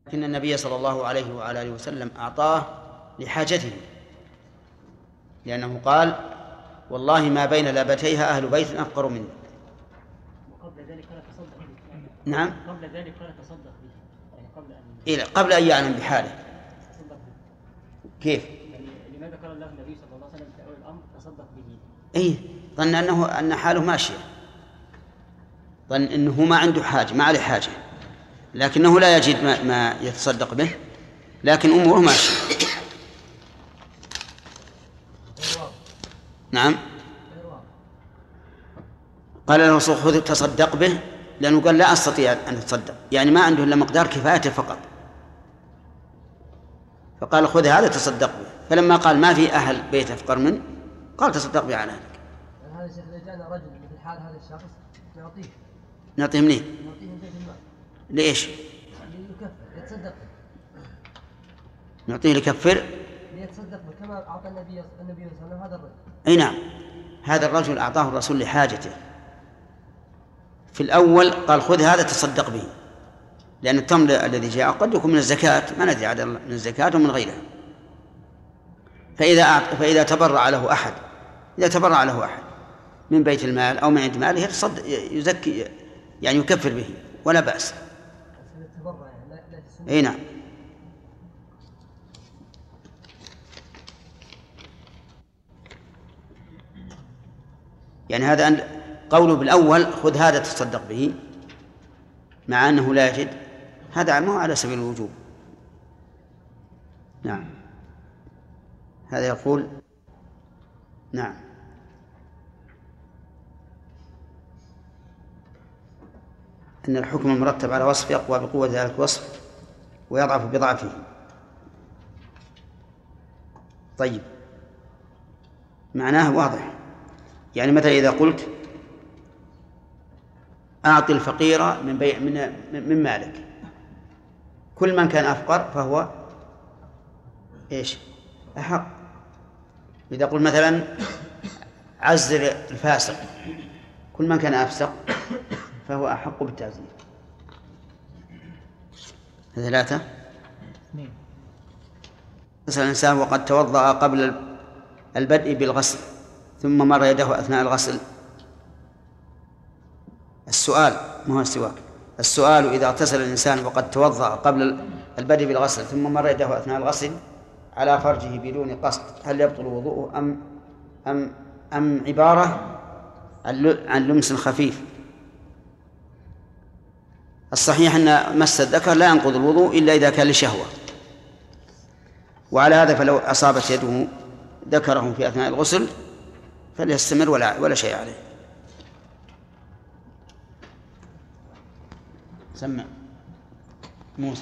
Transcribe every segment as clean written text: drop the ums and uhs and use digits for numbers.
لكن النبي صلى الله عليه وعلى آله وسلم أعطاه لحاجته، لأنه قال: والله ما بين لابتيها أهل بيت أفقر مني. وقبل ذلك قال تصدق به. نعم، قبل ذلك قال تصدق به، يعني قبل أن يعلم بحاله. تصدق به. كيف؟ يعني لماذا قال له النبي صلى الله عليه وسلم في أول الأمر تصدق به؟ إيه، ظن أن حاله ماشية، ظن أنه ما عنده حاجة، ما عليه حاجة، لكنه لا يجد ما يتصدق به، لكن أموره ماشية. نعم، قال له الرسول: خذ تصدق به، لأنه قال: لا أستطيع أن أتصدق، يعني ما عنده إلا مقدار كفايته فقط، فقال: خذ هذا تصدق به. فلما قال: ما في أهل بيت أفقر منه، قال: تصدق به على ذلك. هذا الشيخ إذا جاءنا رجل مثل حال هذا الشخص نعطيه منين؟ نعطيه من بيت المال. ليش؟ ليكفر، يتصدق به. نعطيه ليكفر؟ ليتصدق به كما أعطى النبي صلى الله عليه وسلم هذا الرجل. أي نعم، هذا الرجل أعطاه الرسول لحاجته. في الأول قال: خذ هذا تصدق به، لأن التمر الذي جاء قد يكون من الزكاة، ما ندري عاد من الزكاة ومن غيرها. فإذا تبرع له أحد، إذا تبرع له أحد من بيت المال أو من عند ماله يزكي، يعني يكفر به ولا بأس. أي نعم. يعني هذا قوله بالأول: خذ هذا تصدق به، مع أنه لا يجد، هذا ما هو على سبيل الوجوب. نعم، هذا يقول: نعم، أن الحكم المرتب على وصف يقوى بقوة ذلك الوصف ويضعف بضعفه. طيب، معناه واضح. يعني مثلا إذا قلت: أعطي الفقير من مالك، كل من كان أفقر فهو إيش؟ أحق. إذا قلت مثلا: عزل الفاسق، كل من كان أفسق فهو أحق بالتعزير. ثلاثة. مثلا الإنسان وقد توضأ قبل البدء بالغسل ثم مر يده أثناء الغسل. السؤال، ما هو السواك، السؤال: إذا اغتسل الإنسان وقد توضأ قبل البدء بالغسل ثم مر يده أثناء الغسل على فرجه بدون قصد، هل يبطل وضوءه أم عبارة عن لمس خفيف؟ الصحيح أن مس الذكر لا ينقض الوضوء إلا إذا كان لشهوة، وعلى هذا فلو أصابت يده ذكره في أثناء الغسل فليستمر ولا شيء عليه. سمع موسى.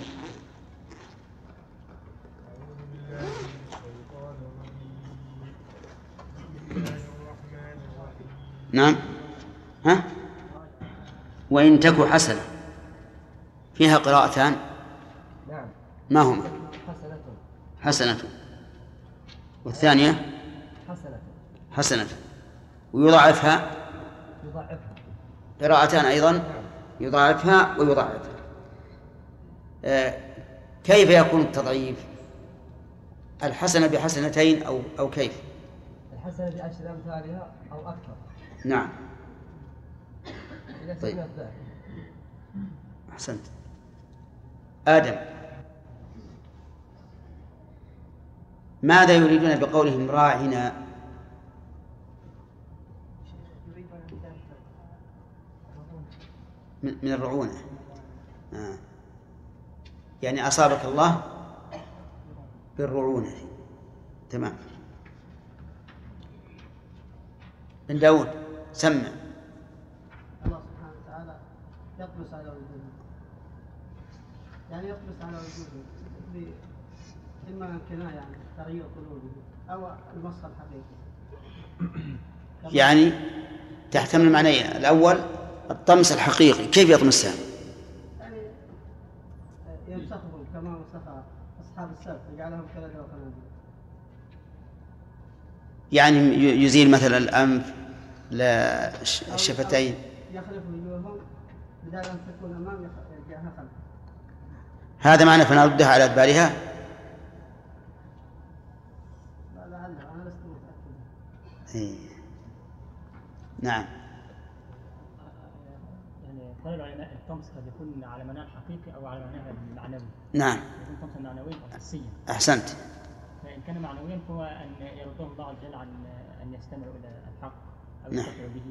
نعم، ها؟ وإن تك حسنة، فيها قراءتان. نعم. ما هما؟ حسنة، والثانية حسنة، ويضاعفها قراءتان أيضا، يضاعفها ويضاعفها. كيف يكون التضعيف؟ الحسنة بحسنتين أو كيف؟ الحسنة بعشر أمثالها أو أكثر. نعم. طيب، أحسنت. آدم، ماذا يريدون بقولهم راعنا؟ من الرعونة. يعني أصابك الله بالرعونة. تمام. بن داود، سمع. الله سبحانه وتعالى يطمس على وجوده، يعني يطمس على وجوده إما من كناية يعني تغيير قلوبه أو المسخ الحقيقي. يعني تحتمل معنيين: الأول الطمس الحقيقي، كيف يطمسها؟ يعني يمسخهم كما مسخ أصحاب السبت، يجعلهم كالذي وخنازير. يعني يزيل مثلا الأنف، لا الشفتين، يخلف وجوههم بدل أن تكون أمام يجعلها خلف. هذا معنى فنردها على أدبارها. لا لعل أنا لست متأكد. إيه. نعم. يعني قال العلماء الطمس قد يكون على معناه الحقيقي او على معناه المعنوي. نعم يكون طمسا معنويا او حسيا. أحسنت. فان كان معنويا فهو ان يردهم الله عز وجل عن ان يستمعوا الى الحق او نعم. يستمعوا به،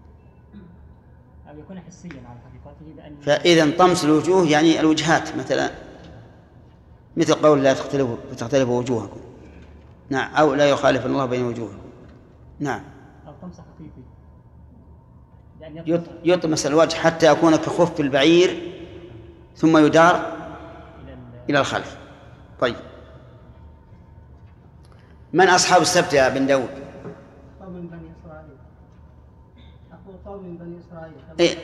او يكون حسيا على حقيقته بان. فإذا طمس الوجوه يعني الوجهات مثلا، مثل قول لا تختلف وجوهكم. نعم. أو لا يخالف الله بين وجوهكم. نعم. او طمس حقيقي يعني يطمس الوجه حتى يكون كخف البعير ثم يدار إلى الخلف. طيب، من أصحاب السبت يا بن داود؟ قوم من بني إسرائيل. أقول قوم من بني إسرائيل. إيه.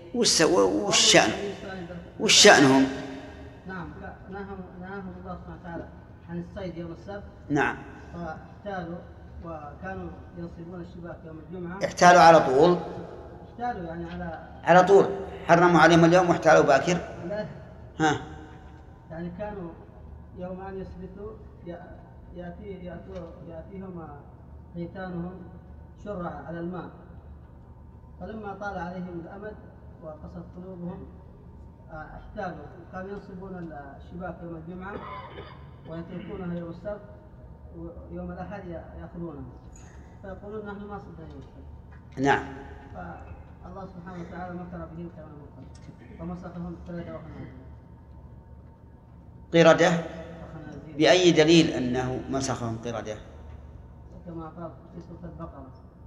وش شأنهم؟ نعم، نهاهم الله سبحانه وتعالى عن الصيد يوم السبت. نعم. فاحتالوا وكانوا ينصبون الشباك يوم الجمعة. احتالوا على طول. احتالوا يعني على طول حرموا عليهم اليوم واحتالوا باكر. لا. ها. يعني كانوا يوم أن يسبتوا يأتيهم حيتانهم شرع على الماء، فلما طال عليهم الأمد وقست قلوبهم احتالوا، كانوا ينصبون الشباك يوم الجمعة ويتركونها يوم السبت، ويوم الأحد يأخذونها فيقولون نحن ما صدنا يوم السبت. نعم. فالله سبحانه وتعالى مكر بهم كما مكر فمسخهم قردة وخنازير. قردة؟ بأي دليل أنه مسخهم قردة؟ كما قال في سورة البقرة.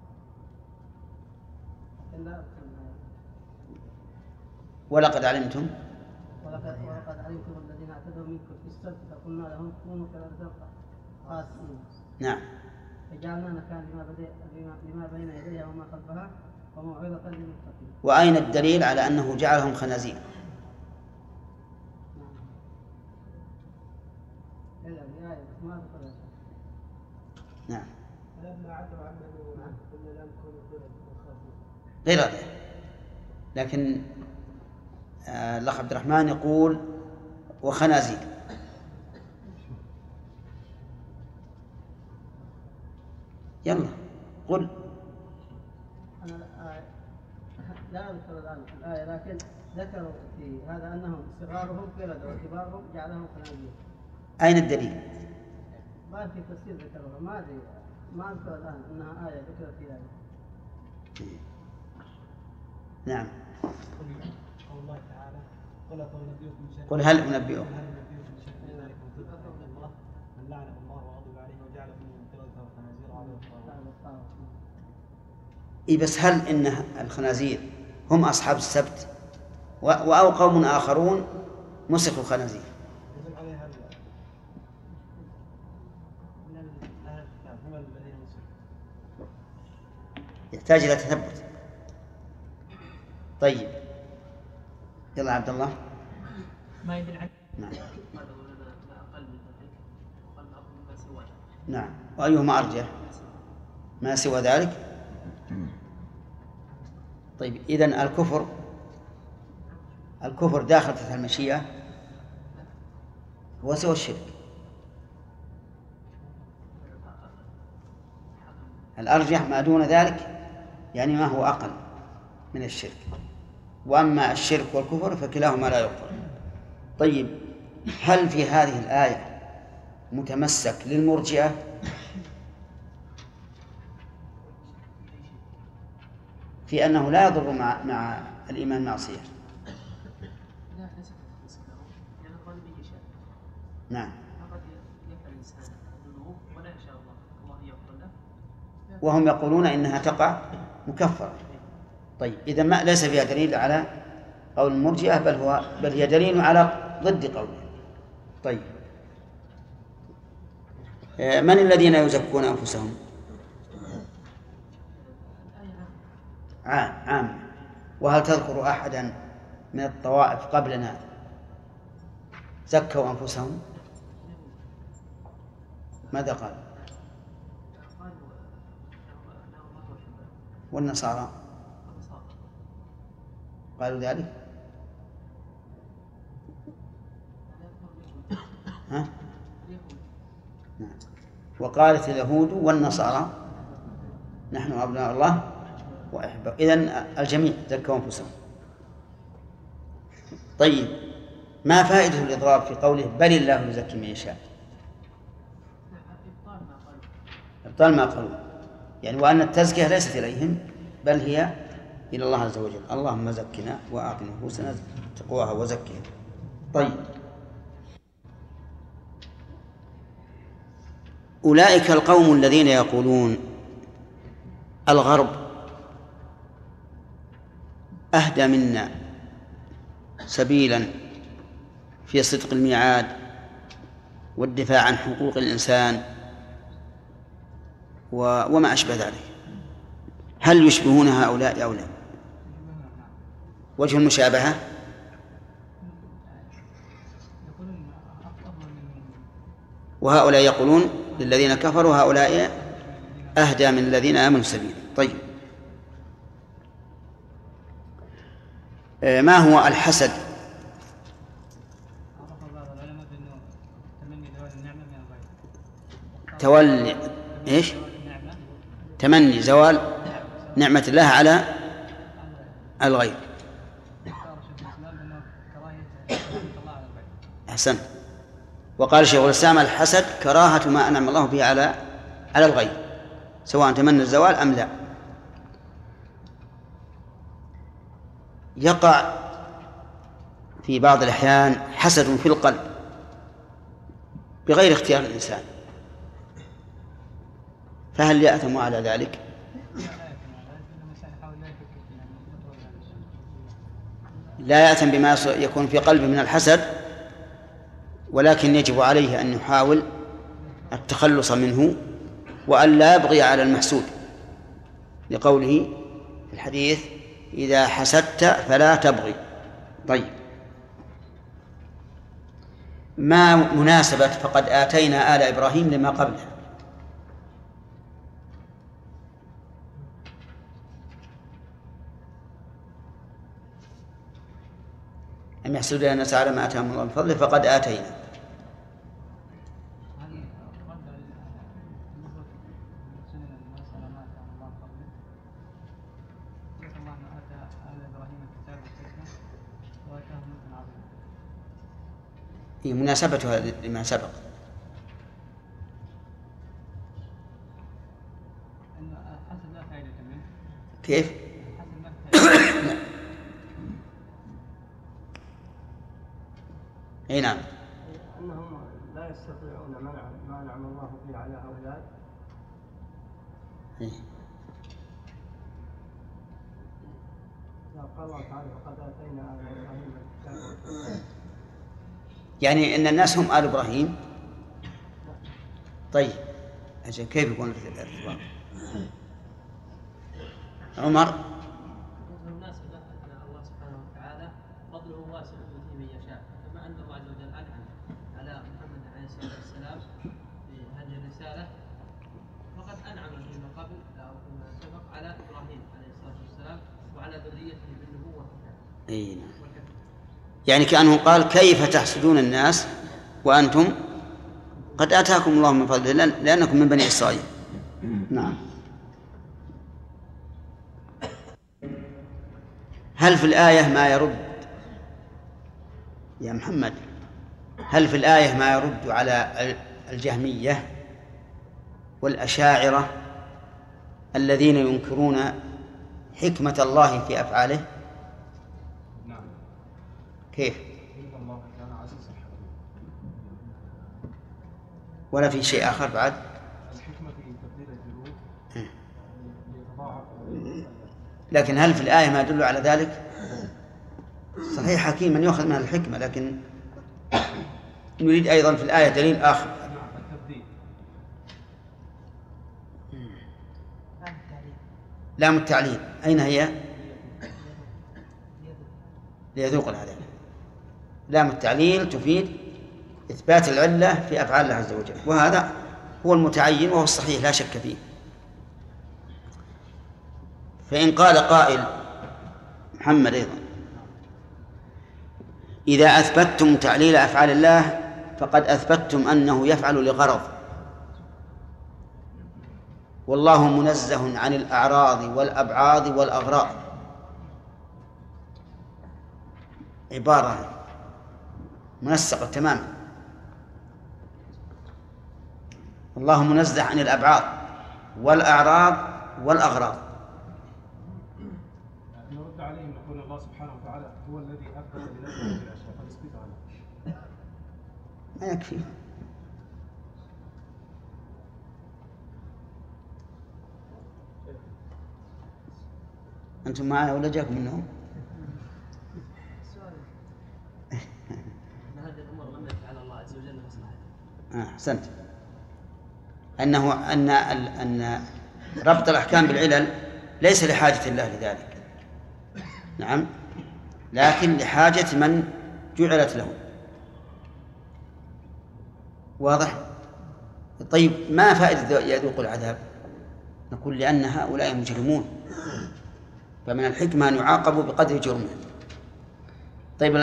ولقد علمتم الذين اعتدوا منكم في السبت فقلنا لهم كونوا قردة خاسئين. نعم. فجعلنا نكالا لما بين يديها وما خلفها وموعظة للمتقين. وأين الدليل على أنه جعلهم خنازير؟ نعم. قردة، لكن الأخ عبد الرحمن يقول وخنازير. يلا قل. أنا لا أذكر الآن الآية، لكن ذكروا في هذا أنهم صغارهم قردة وكبارهم جعلهم خنازير. أين الدليل؟ ما في تفسير ذكروها، ما أدري، ما أذكر الآن أنها آية ذكرت في آية. نعم. قول الله تعالى قل هل أنبئكم من لعنه الله وغضب عليه وجعل منهم قردة وخنازير وعبد الطاغوت. إيه بس هل إن الخنازير هم أصحاب السبت أو قوم آخرون مسخوا الخنازير؟ يدل عليها من أهل الكتاب هم الذين مسخوا. يحتاج إلى تثبت. طيب يلا عبد الله. ما يدل على. نعم. لا أقل من ذلك وقال ما سوى ذلك. نعم. وأيهما أرجح؟ ما سوى ذلك. طيب إذن الكفر داخل تحت المشيئة هو سوى الشرك. الأرجح ما دون ذلك يعني ما هو أقل من الشرك، وأما الشرك والكفر فكلاهما لا يغفر. طيب هل في هذه الآية متمسك للمرجئة؟ في أنه لا يضر مع الإيمان معصية. لا ليس تخصيص له لأن قال به شاء. نعم. فقد يفعل الإنسان الذنوب ولا يشاء الله يغفر له. وهم يقولون إنها تقع مكفرة. طيب إذا ما ليس فيها دليل على قول المرجئة، بل هي دليل على ضد قوله. طيب من الذين يزكون أنفسهم؟ عام. وهل تذكر أحدا من الطوائف قبلنا زكوا أنفسهم؟ ماذا قال؟ والنصارى قالوا ذلك؟ وقالت اليهود والنصارى نحن أبناء الله وأحبه. إذن الجميع زكوا أنفسهم. طيب، ما فائدة الإضراب في قوله بل الله يزكي من يشاء؟ إبطال ما قالوا، يعني وأن التزكية ليست إليهم بل هي إلى الله عز وجل. اللهم زكنا وأعط نفوسنا تقواها وزكها. طيب، أولئك القوم الذين يقولون الغرب أهدى منا سبيلا في صدق الميعاد والدفاع عن حقوق الإنسان وما أشبه ذلك، هل يشبهون هؤلاء أو لا؟ وجه المشابهة وهؤلاء يقولون للذين كفروا هؤلاء أهدى من الذين آمنوا سبيلا. طيب، ما هو الحسد؟ تولي إيش؟ تمني زوال نعمة الله على الغير. أحسن. وقال شيخ الإسلام الحسد كراهة ما أنعم الله به على الغير سواء تمنى الزوال أم لا. يقع في بعض الأحيان حسد في القلب بغير اختيار الإنسان، فهل يأثم على ذلك؟ لا يأثم بما يكون في قلبه من الحسد، ولكن يجب عليه أن يحاول التخلص منه وأن لا يبغي على المحسود، لقوله في الحديث إذا حسدت فلا تبغي. طيب، ما مناسبة فقد آتينا آل إبراهيم لما قبله؟ أم يحسدون الناس على ما آتاهم الله من فضله فقد آتينا. هي مناسبتها لما سبق. كيف؟ اي نعم. انهم لا يستطيعون منع ما انعم الله به على هؤلاء. قال الله تعالى وقد اتينا ال ابراهيم الكتاب. يعني ان الناس هم ال ابراهيم. طيب، أجل كيف يكون الارتباط؟ عمر. بالمناسبة أن الله سبحانه وتعالى فضله واسع يؤتيه من يشاء، كما أن الله عز وجل أنعم على محمد عليه الصلاة والسلام بهذه الرسالة، فقد أنعم فيما قبل أو فيما سبق على إبراهيم عليه الصلاة والسلام وعلى ذريته بالنبوة. أي نعم. يعني كأنه قال كيف تحسدون الناس وأنتم قد آتاكم الله من فضله لأنكم من بني إسرائيل. نعم. هل في الآية ما يرد يا محمد؟ هل في الآية ما يرد على الجهمية والأشاعرة الذين ينكرون حكمة الله في أفعاله؟ نعم. كيف؟ إن الله كان عزيزا ولا في شيء آخر بعد؟ الحكمة في تبديل الجلود ليتضاعف. لكن هل في الآية ما يدل على ذلك؟ صحيح حكيم من يأخذ منها الحكمة، لكن نريد أيضا في الآية دليل آخر. التبديل. لام التعليل أين هي؟ ليذوق العذاب. لام التعليل تفيد إثبات العلة في أفعال الله عز وجل، وهذا هو المتعين وهو الصحيح لا شك فيه. فإن قال قائل محمد أيضا إذا أثبتتم تعليل أفعال الله فقد أثبتتم أنه يفعل لغرض، والله منزه عن الأعراض والأبعاض والأغراض، عبارة منسقة تماما. الله منزه عن الأبعاض والأعراض والأغراض. نرد عليهم نقول الله سبحانه وتعالى هو الذي أثبت لنفسه الأشياء فنثبتها له. ما يكفي. أنتم معنا ولا جاكم منهم؟ هذه الأمور لم يفعل الله عز وجل مصلحة. أحسنت. أن ربط الأحكام بالعلل ليس لحاجة الله لذلك، نعم، لكن لحاجة من جعلت له. واضح؟ طيب ما فائدة يذوق العذاب؟ نقول لأن هؤلاء مجرمون، فمن الحكمة أن يعاقبوا بقدر جرمهم. طيب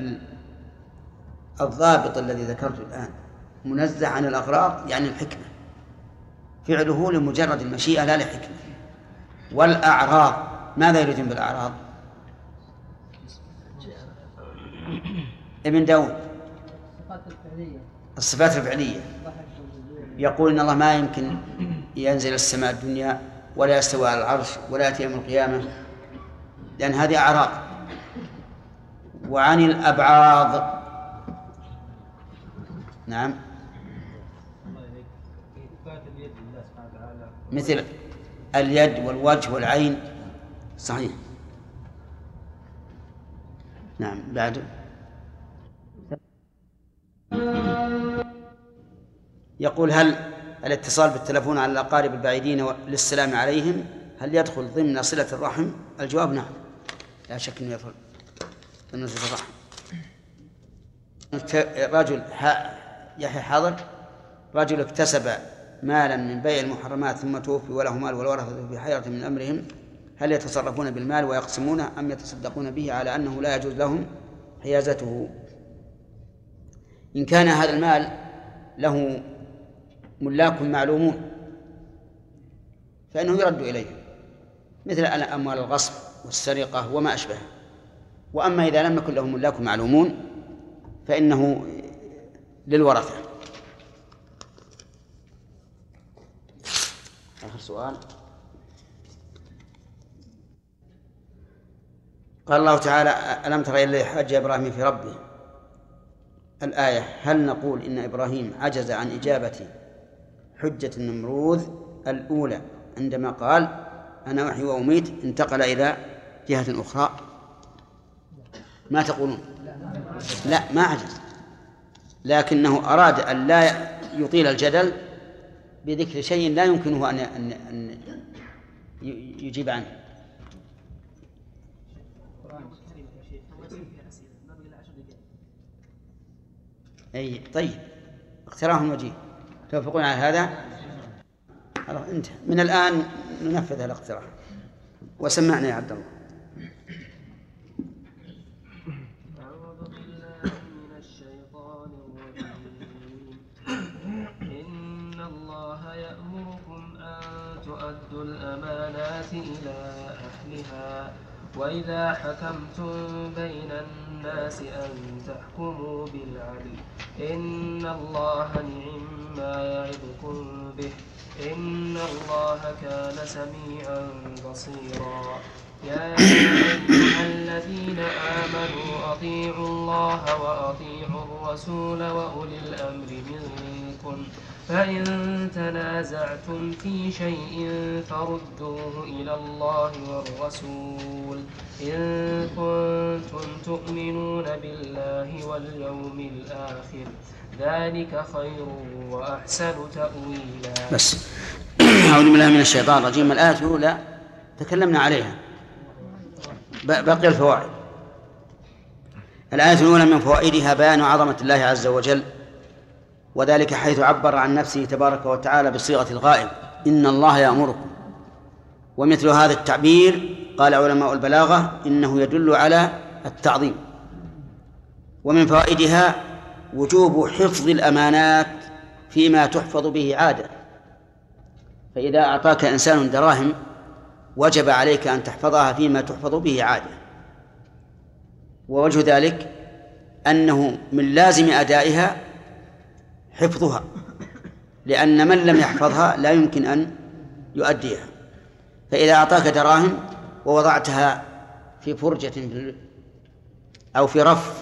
الضابط الذي ذكرته الآن منزه عن الأغراض يعني الحكمة، فعله لمجرد المشيئة لا لحكمة. والأعراض ماذا يريدون بالأعراض؟ ابن داود الصفات الفعلية، يقول إن الله ما يمكن ينزل السماء الدنيا ولا يستوى على العرش ولا يأتي يوم القيامة، لأن هذه أعراض. وعن الأبعاض، نعم، مثل اليد والوجه والعين، صحيح. نعم. بعد يقول هل الاتصال بالتلفون على الأقارب البعيدين للسلام عليهم هل يدخل ضمن صلة الرحم؟ الجواب نعم، لا شك أنه يدخل ضمن صلة الرحم. رجل يحيى حاضر، رجل اكتسب مالا من بيع المحرمات ثم توفي وله مال والورثة في حيرة من أمرهم هل يتصرفون بالمال ويقسمونه أم يتصدقون به على أنه لا يجوز لهم حيازته؟ إن كان هذا المال له ملاك معلومون فإنه يرد إليه، مثل أموال الغصب والسرقة وما أشبه. وأما إذا لم يكن له ملاك معلومون فإنه للورثة. آخر سؤال. قال الله تعالى ألم تر إلى الذي حاج إبراهيم في ربه، الآية. هل نقول إن إبراهيم عجز عن إجابة حجة النمروذ الأولى عندما قال أنا أحيي وأميت، انتقل إلى جهة أخرى؟ ما تقولون؟ لا، ما عجز، لكنه أراد أن لا يطيل الجدل بذكر شيء لا يمكنه أن يجيب عنه. أي طيب، اقتراهم وجيه، توافقون على هذا؟ انت من الآن ننفذ الاقتراح. وسمعنا يا عبد الله. أعوذ بالله من الشيطان الرجيم. إن الله يأمركم أن تؤدوا الأمانات إلى أهلها وإذا حكمتم بين الناس أن تحكموا بالعدل إن الله نعم ما يعظكم به إن الله كان سميعا بصيرا. يا أيها الذين آمنوا أطيعوا الله وأطيعوا الرسول وأولي الأمر منكم فإن تنازعتم في شيء فردوه إلى الله والرسول إن كنتم تؤمنون بالله واليوم الآخر ذلك خير وأحسن تأويلا. بس أعوذ بالله من الشيطان الرجيم. الآية الأولى تكلمنا عليها، بقي الفوائد. الآية الأولى من فوائدها بيان عظمة الله عز وجل، وذلك حيث عبر عن نفسه تبارك وتعالى بصيغة الغائب إن الله يأمركم. ومثل هذا التعبير قال علماء البلاغة إنه يدل على التعظيم. ومن فوائدها وجوب حفظ الأمانات فيما تحفظ به عادة، فإذا أعطاك إنسان دراهم وجب عليك أن تحفظها فيما تحفظ به عادة، ووجه ذلك أنه من لازم أدائها حفظها، لأن من لم يحفظها لا يمكن أن يؤديها. فإذا أعطاك دراهم ووضعتها في فرجة أو في رف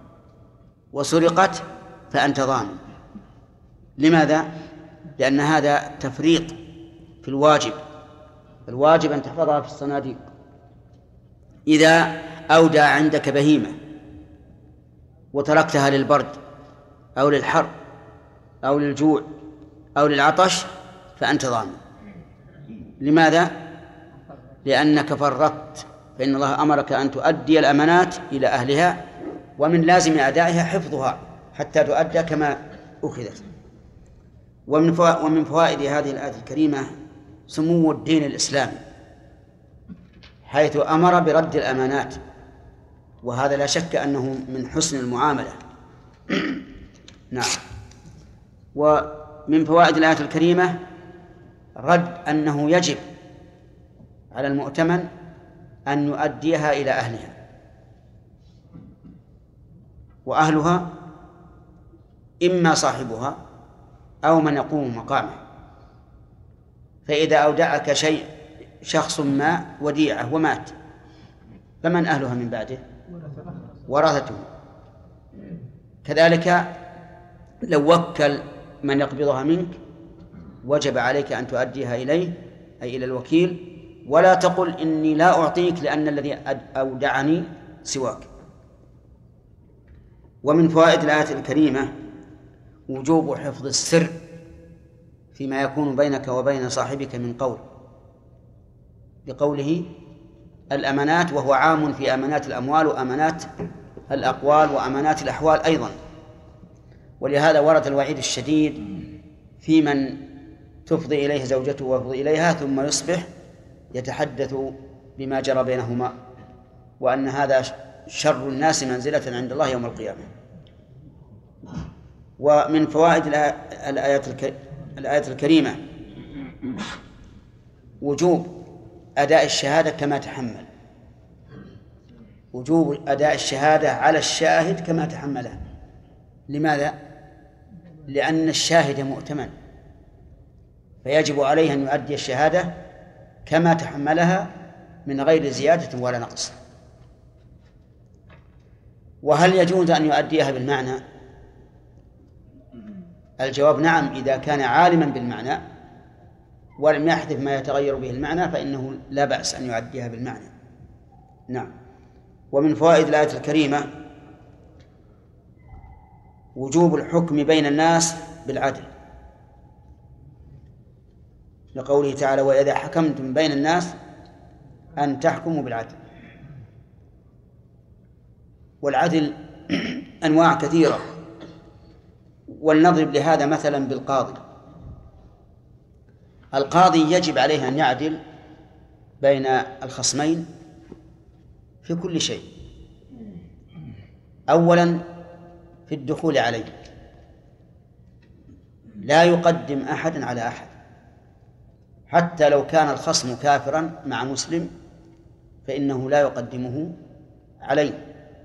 وسرقت فأنت ضامن. لماذا؟ لأن هذا تفريط في الواجب. الواجب أن تحفظها في الصناديق. إذا أودع عندك بهيمة وتركتها للبرد أو للحر أو للجوع أو للعطش فأنت ضامن. لماذا؟ لأنك فرطت، فإن الله أمرك أن تؤدي الأمانات إلى أهلها، ومن لازم أدائها حفظها حتى تؤدى كما أخذت. ومن فوائد هذه الآية الكريمة سمو الدين الإسلامي، حيث أمر برد الأمانات، وهذا لا شك أنه من حسن المعاملة. نعم. ومن فوائد الآية الكريمة رد أنه يجب على المؤتمن أن يؤديها إلى أهلها، وأهلها إما صاحبها أو من يقوم مقامه. فإذا أودعك شخص ما وديعة ومات فمن أهلها من بعده؟ ورثته. كذلك لو وكل من يقبضها منك وجب عليك أن تؤديها إليه، أي إلى الوكيل، ولا تقل إني لا أعطيك لأن الذي أودعني سواك. ومن فوائد الآية الكريمة وجوب حفظ السر فيما يكون بينك وبين صاحبك من قول، بقوله الأمانات، وهو عام في أمانات الأموال وأمانات الأقوال وأمانات الأحوال أيضا. ولهذا ورد الوعيد الشديد في من تفضي إليه زوجته ويفضي إليها ثم يصبح يتحدث بما جرى بينهما، وأن هذا شر الناس منزلة عند الله يوم القيامة. ومن فوائد الآية الكريمة وجوب أداء الشهادة كما تحمل، وجوب أداء الشهادة على الشاهد كما تحملها. لماذا؟ لأن الشاهد مؤتمن، فيجب عليه أن يؤدي الشهادة كما تحملها من غير زيادة ولا نقص. وهل يجوز أن يؤديها بالمعنى؟ الجواب نعم، إذا كان عالما بالمعنى ولم يحدث ما يتغير به المعنى فإنه لا بأس أن يؤديها بالمعنى. نعم. ومن فوائد الآية الكريمة وجوب الحكم بين الناس بالعدل، لقوله تعالى وإذا حكمتم بين الناس أن تحكموا بالعدل. والعدل أنواع كثيرة، ولنضرب لهذا مثلا بالقاضي. القاضي يجب عليه أن يعدل بين الخصمين في كل شيء. أولا في الدخول عليه، لا يقدم أحدا على أحد، حتى لو كان الخصم كافرا مع مسلم فإنه لا يقدمه عليه،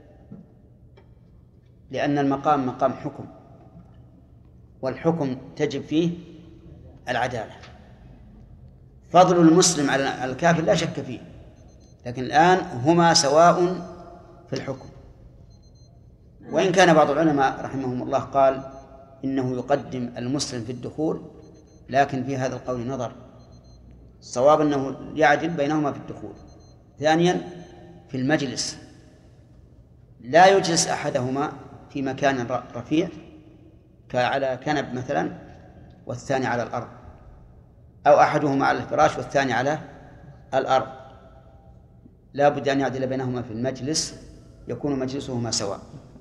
لأن المقام مقام حكم، والحكم تجب فيه العدالة. فضل المسلم على الكافر لا شك فيه، لكن الآن هما سواء في الحكم. وإن كان بعض العلماء رحمهم الله قال إنه يقدم المسلم في الدخول، لكن في هذا القول نظر. الصواب أنه يعدل بينهما في الدخول. ثانيا في المجلس، لا يجلس أحدهما في مكان رفيع كعلى كنب مثلا والثاني على الأرض، أو أحدهما على الفراش والثاني على الأرض. لا بد أن يعدل بينهما في المجلس، يكون مجلسهما سواء.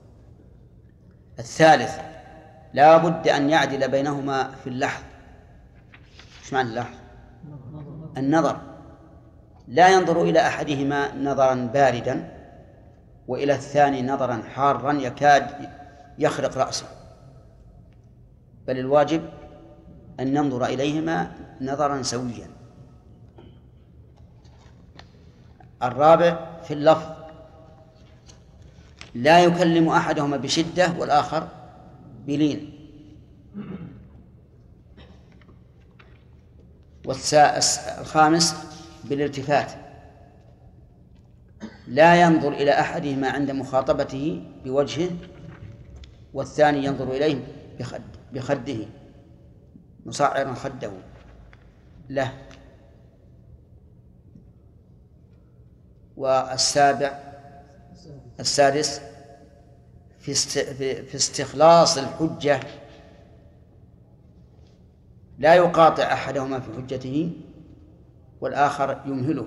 الثالث لا بد أن يعدل بينهما في اللحظ. إيش معنى اللحظ؟ النظر، لا ينظر إلى أحدهما نظرا باردا وإلى الثاني نظرا حارا يكاد يخرق رأسه، بل الواجب أن ننظر إليهما نظرا سويا. الرابع في اللفظ، لا يكلم أحدهما بشدة والآخر بلين. الخامس بالالتفات، لا ينظر إلى أحدهما عند مخاطبته بوجهه والثاني ينظر إليه بخده مصعرا خده له. السادس في استخلاص الحجة، لا يقاطع أحدهما في حجته والآخر يمهله،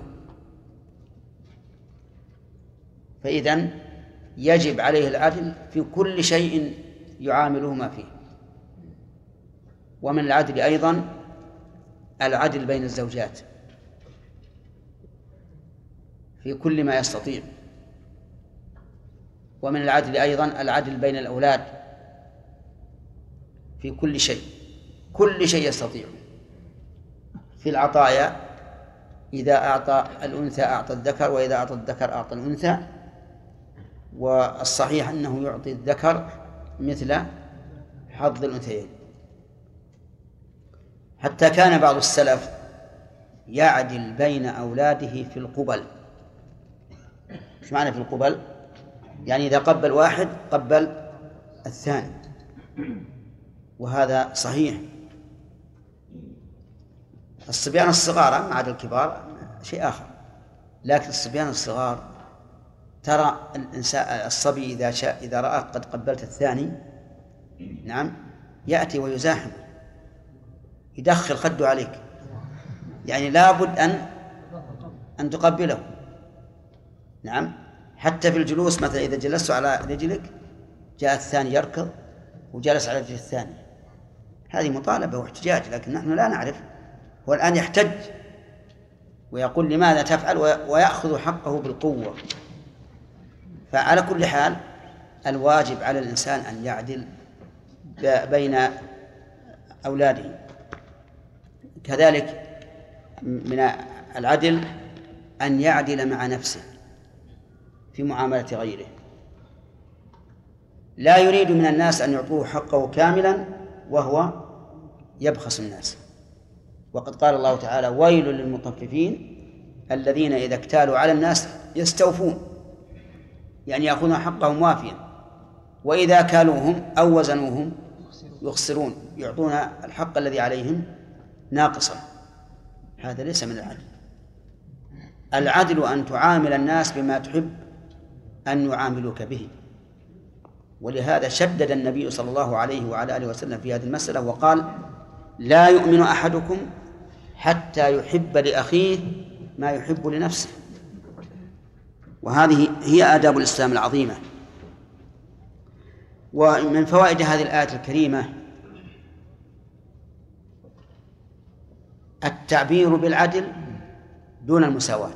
فإذن يجب عليه العدل في كل شيء يعاملهما فيه. ومن العدل أيضا العدل بين الزوجات في كل ما يستطيع، ومن العدل أيضا العدل بين الأولاد في كل شيء، كل شيء يستطيع. في العطايا إذا أعطى الأنثى أعطى الذكر، وإذا أعطى الذكر أعطى الأنثى، والصحيح أنه يعطي الذكر مثل حظ الأنثيين. حتى كان بعض السلف يعدل بين أولاده في القبل. إيش معنى في القبل؟ يعني إذا قبل واحد قبل الثاني، وهذا صحيح. الصبيان الصغار مع الكبار شيء آخر، لكن الصبيان الصغار ترى الإنسان الصبي إذا رأى قد قبلت الثاني نعم يأتي ويزاحم، يدخل خده عليك، يعني لابد أن تقبله. نعم، حتى في الجلوس مثلا إذا جلست على رجلك جاء الثاني يركض وجلس على رجل الثاني، هذه مطالبة واحتجاج، لكن نحن لا نعرف. هو الآن يحتج ويقول لماذا تفعل، ويأخذ حقه بالقوة. فعلى كل حال الواجب على الإنسان أن يعدل بين أولاده. كذلك من العدل أن يعدل مع نفسه في معاملة غيره، لا يريد من الناس أن يعطوه حقه كاملا وهو يبخس الناس. وقد قال الله تعالى: ويل للمطففين الذين إذا اكتالوا على الناس يستوفون، يعني يأخذون حقهم وافيا، وإذا كالوهم أو وزنوهم يخسرون، يعطون الحق الذي عليهم ناقصا. هذا ليس من العدل. العدل أن تعامل الناس بما تحب أن يعاملوك به. ولهذا شدد النبي صلى الله عليه وعلى آله وسلم في هذه المسألة وقال: لا يؤمن أحدكم حتى يحب لأخيه ما يحب لنفسه. وهذه هي آداب الإسلام العظيمة. ومن فوائد هذه الآية الكريمة التعبير بالعدل دون المساواة،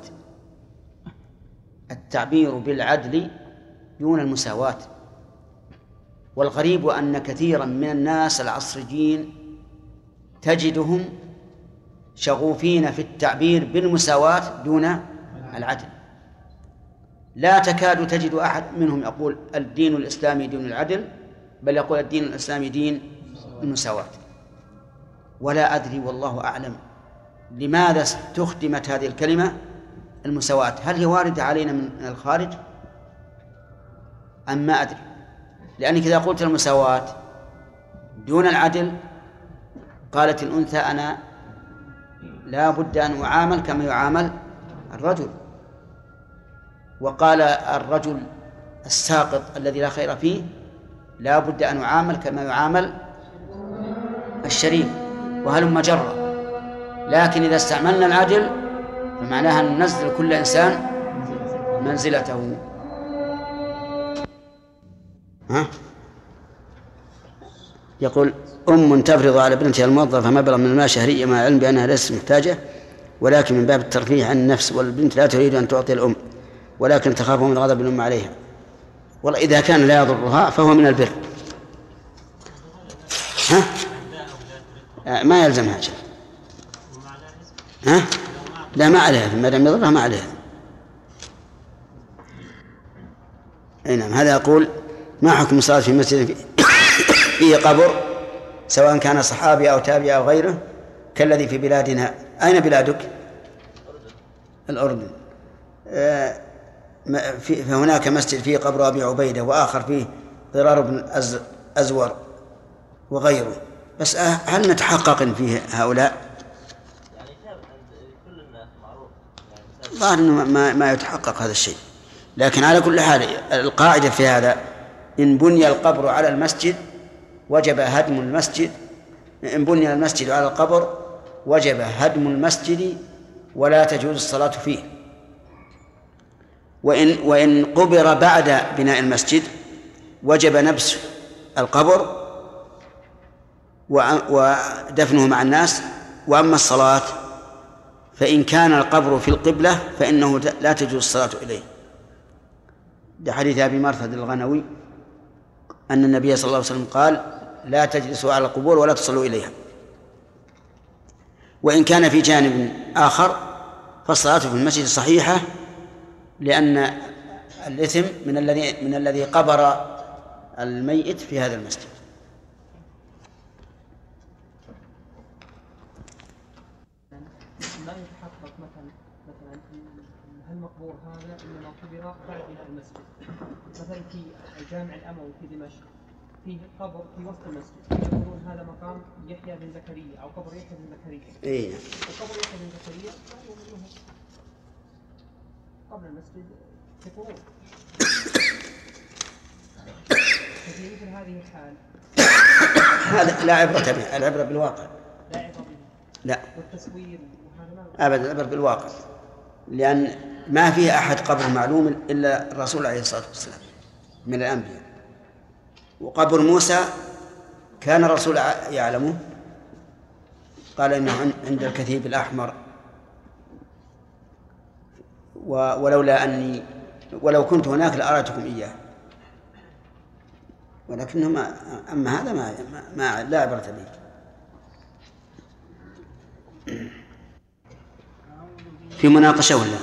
التعبير بالعدل دون المساواة. والغريب أن كثيرا من الناس العصريين تجدهم شغوفين في التعبير بالمساواة دون العدل. لا تكاد تجد أحد منهم يقول الدين الإسلامي دين العدل، بل يقول الدين الإسلامي دين المساواة. ولا أدري والله أعلم لماذا استخدمت هذه الكلمة المساواة. هل هي واردة علينا من الخارج أم ما أدري؟ لأنك إذا قلت المساواة دون العدل قالت الأنثى أنا لا بد أن أعامل كما يعامل الرجل، وقال الرجل الساقط الذي لا خير فيه لا بد أن أعامل كما يعامل الشريف، وهلم جرا. لكن إذا استعملنا العدل فمعناها أن ننزل كل إنسان منزلته. يقول: تفرض على بنتها الموظفة مبلغ من المال شهريا مع العلم بأنها ليست محتاجة، ولكن من باب الترفيه عن النفس، والبنت لا تريد أن تعطي الأم ولكن تخاف من غضب الأم عليها. والله إذا كان لا يضرها فهو من البر. ما يلزمها أجر. ها؟ لا ما عليها، ما دام يضرها ما عليها. أي نعم. هذا يقول: ما حكم الصلاة في مسجد فيه قبر سواء كان صحابي أو تابعي أو غيره كالذي في بلادنا؟ أين بلادك؟ الأردن. فهناك مسجد فيه قبر أبي عبيدة، وآخر فيه ضرار بن أزور وغيره. بس هل نتحقق إن فيه هؤلاء؟ يعني كل الناس معروف ظاهر أنه ما يتحقق هذا الشيء. لكن على كل حال القاعدة في هذا: إن بني القبر على المسجد وجب هدم المسجد. إن بني المسجد على القبر وجب هدم المسجد ولا تجوز الصلاة فيه. وإن قبر بعد بناء المسجد وجب نبش القبر ودفنه مع الناس. وأما الصلاة فإن كان القبر في القبلة فإنه لا تجوز الصلاة إليه، لحديث أبي مرثد الغنوي أن النبي صلى الله عليه وسلم قال: لا تجلسوا على القبور ولا تصلوا إليها. وإن كان في جانب آخر فالصلاة في المسجد صحيحة، لأن الإثم من الذي قبر الميت في هذا المسجد. لا يتحقق مثلا المقبور هذا انما قبر بعد بناء المسجد. مثلا في الجامع الاموي في دمشق فيه قبر في وسط المسجد، يقولون هذا مقام يحيى بن زكريا او قبر يحيى بن زكريا. إيه. وقبر يحيى بن زكريا قبل المسجد يقولون. ففي مثل هذه الحال هذا لا عبرة به، العبرة بالواقع. لا عبرة به. لا والتصوير وهذا ما أبدا، العبرة بالواقع، لأن ما فيه أحد قبر معلوم إلا الرسول عليه الصلاة والسلام من الأنبياء. وقبر موسى كان الرسول يعلمه، قال إنه عند الكثيب الأحمر، ولو كنت هناك لأريتكم إياه. ولكنه أما هذا ما لا عبرة به. في مناقشة ولا؟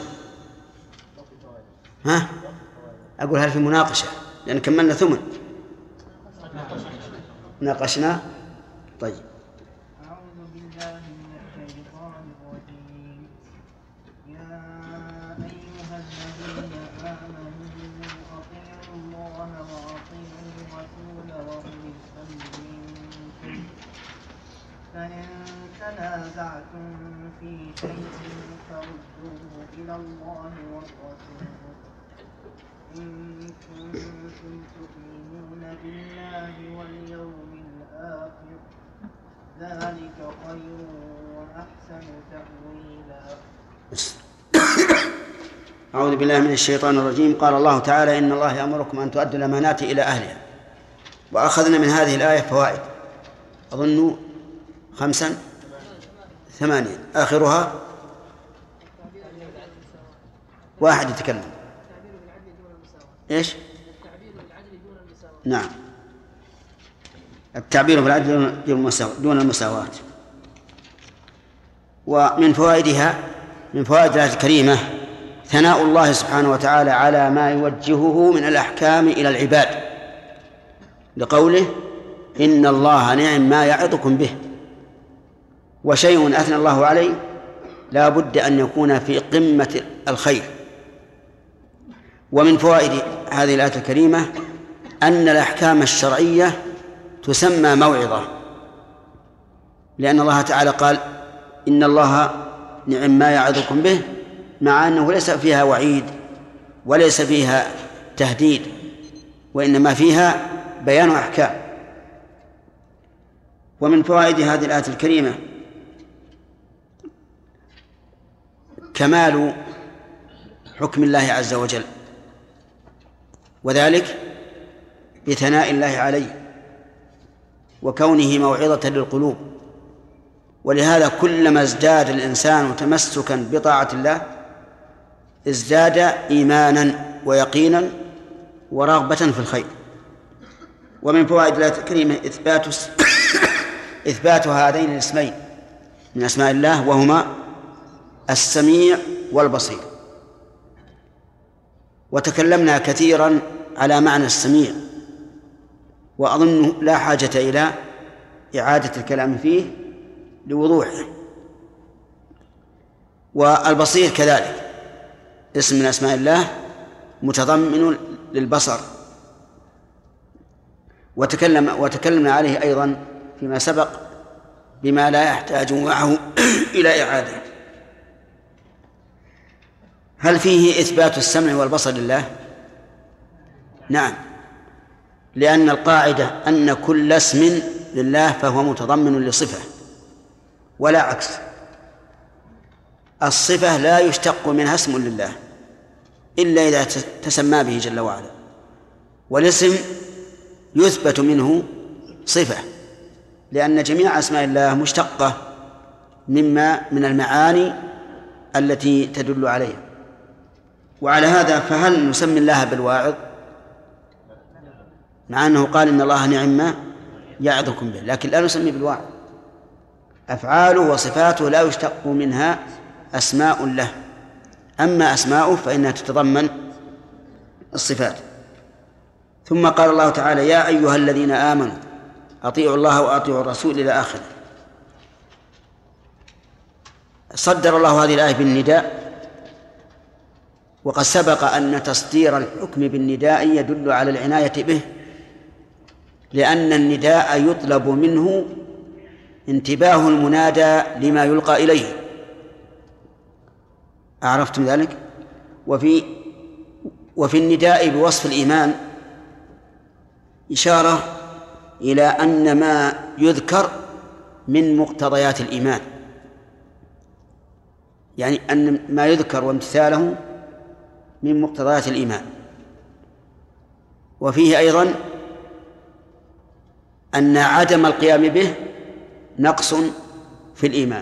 ها؟ أقول هل في مناقشة؟ لأن كملنا ثمن. ناقشنا. طيب. أعوذ بالله من الشيطان الرجيم. يا أيها الذين آمنوا أطيعوا الله وأطيعوا الرسول وأولي الأمر منكم، فإن تنازعتم في شيء فردوه إلى الله والرسول إن كنتم تؤمنون بالله واليوم الآخر، ذلك خير وأحسن تأويلا. أعوذ بالله من الشيطان الرجيم. قال الله تعالى: إن الله يأمركم أن تؤدوا الأمانات إلى أهلها. وأخذنا من هذه الآية فوائد أظن 5 8 آخرها واحد يتكلم. إيش؟ نعم، التعبير بالعدل دون المساواة. ومن فوائدها، من فوائد الآية الكريمة ثناء الله سبحانه وتعالى على ما يوجهه من الأحكام إلى العباد، لقوله: إن الله نعم ما يعظكم به. وشيء أثنى الله عليه لا بد أن يكون في قمة الخير. ومن فوائد هذه الآية الكريمة أن الأحكام الشرعية تسمى موعظة، لأن الله تعالى قال: إن الله نعم ما يعظكم به، مع أنه ليس فيها وعيد وليس فيها تهديد، وإنما فيها بيان أحكام. ومن فوائد هذه الآية الكريمة كمال حكم الله عز وجل، وذلك بثناء الله عليه وكونه موعظة للقلوب. ولهذا كلما ازداد الإنسان تمسكا بطاعة الله ازداد إيمانا ويقينا ورغبة في الخير. ومن فوائد الآية الكريمة إثبات هذين الاسمين من أسماء الله، وهما السميع والبصير. وتكلمنا كثيرا على معنى السميع، وأظن لا حاجة إلى إعادة الكلام فيه لوضوحه. والبصير كذلك اسم من أسماء الله متضمن للبصر، وتكلمنا عليه أيضا فيما سبق بما لا يحتاج معه إلى إعادة. هل فيه إثبات السمع والبصر لله؟ نعم، لأن القاعدة أن كل اسم لله فهو متضمن لصفة ولا عكس. الصفة لا يشتق منها اسم لله إلا إذا تسمى به جل وعلا، والاسم يثبت منه صفة، لأن جميع أسماء الله مشتقة من المعاني التي تدل عليها. وعلى هذا فهل نسمي الله بالواعظ مع أنه قال إن الله نعم ما يعظكم به، لكن لا نسمي بالواعظ. أفعاله وصفاته لا يشتق منها أسماء له، أما أسماؤه فإنها تتضمن الصفات. ثم قال الله تعالى: يا أيها الذين آمنوا أطيعوا الله وأطيعوا الرسول إلى آخره. صدر الله هذه الآية بالنداء، وقد سبق أن تصدير الحكم بالنداء يدل على العناية به، لأن النداء يطلب منه انتباه المنادى لما يلقى إليه. أعرفتم ذلك؟ وفي النداء بوصف الإيمان إشارة إلى أن ما يذكر من مقتضيات الإيمان، يعني أن ما يذكر وامتثاله من مقتضيات الإيمان. وفيه أيضا أن عدم القيام به نقص في الإيمان،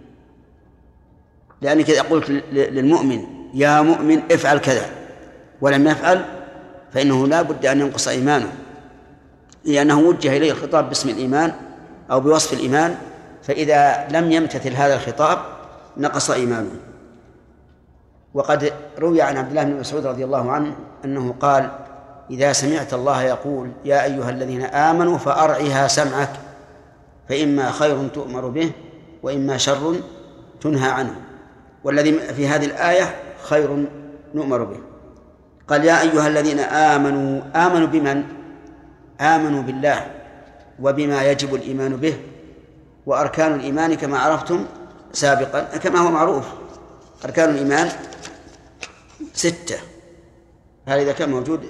لأنك إذا قلت للمؤمن يا مؤمن افعل كذا ولم يفعل فإنه لا بد أن ينقص إيمانه، لأنه وجه إليه الخطاب باسم الإيمان أو بوصف الإيمان، فإذا لم يمتثل هذا الخطاب نقص إيمانه. وقد روي عن عبد الله بن مسعود رضي الله عنه أنه قال: إذا سمعت الله يقول يا أيها الذين آمنوا فأرعها سمعك، فإما خير تؤمر به وإما شر تنهى عنه. والذي في هذه الآية خير نؤمر به. قال: يا أيها الذين آمنوا. آمنوا بمن؟ آمنوا بالله وبما يجب الإيمان به، وأركان الإيمان كما عرفتم سابقا كما هو معروف، أركان الإيمان 6، هذا إذا كان موجود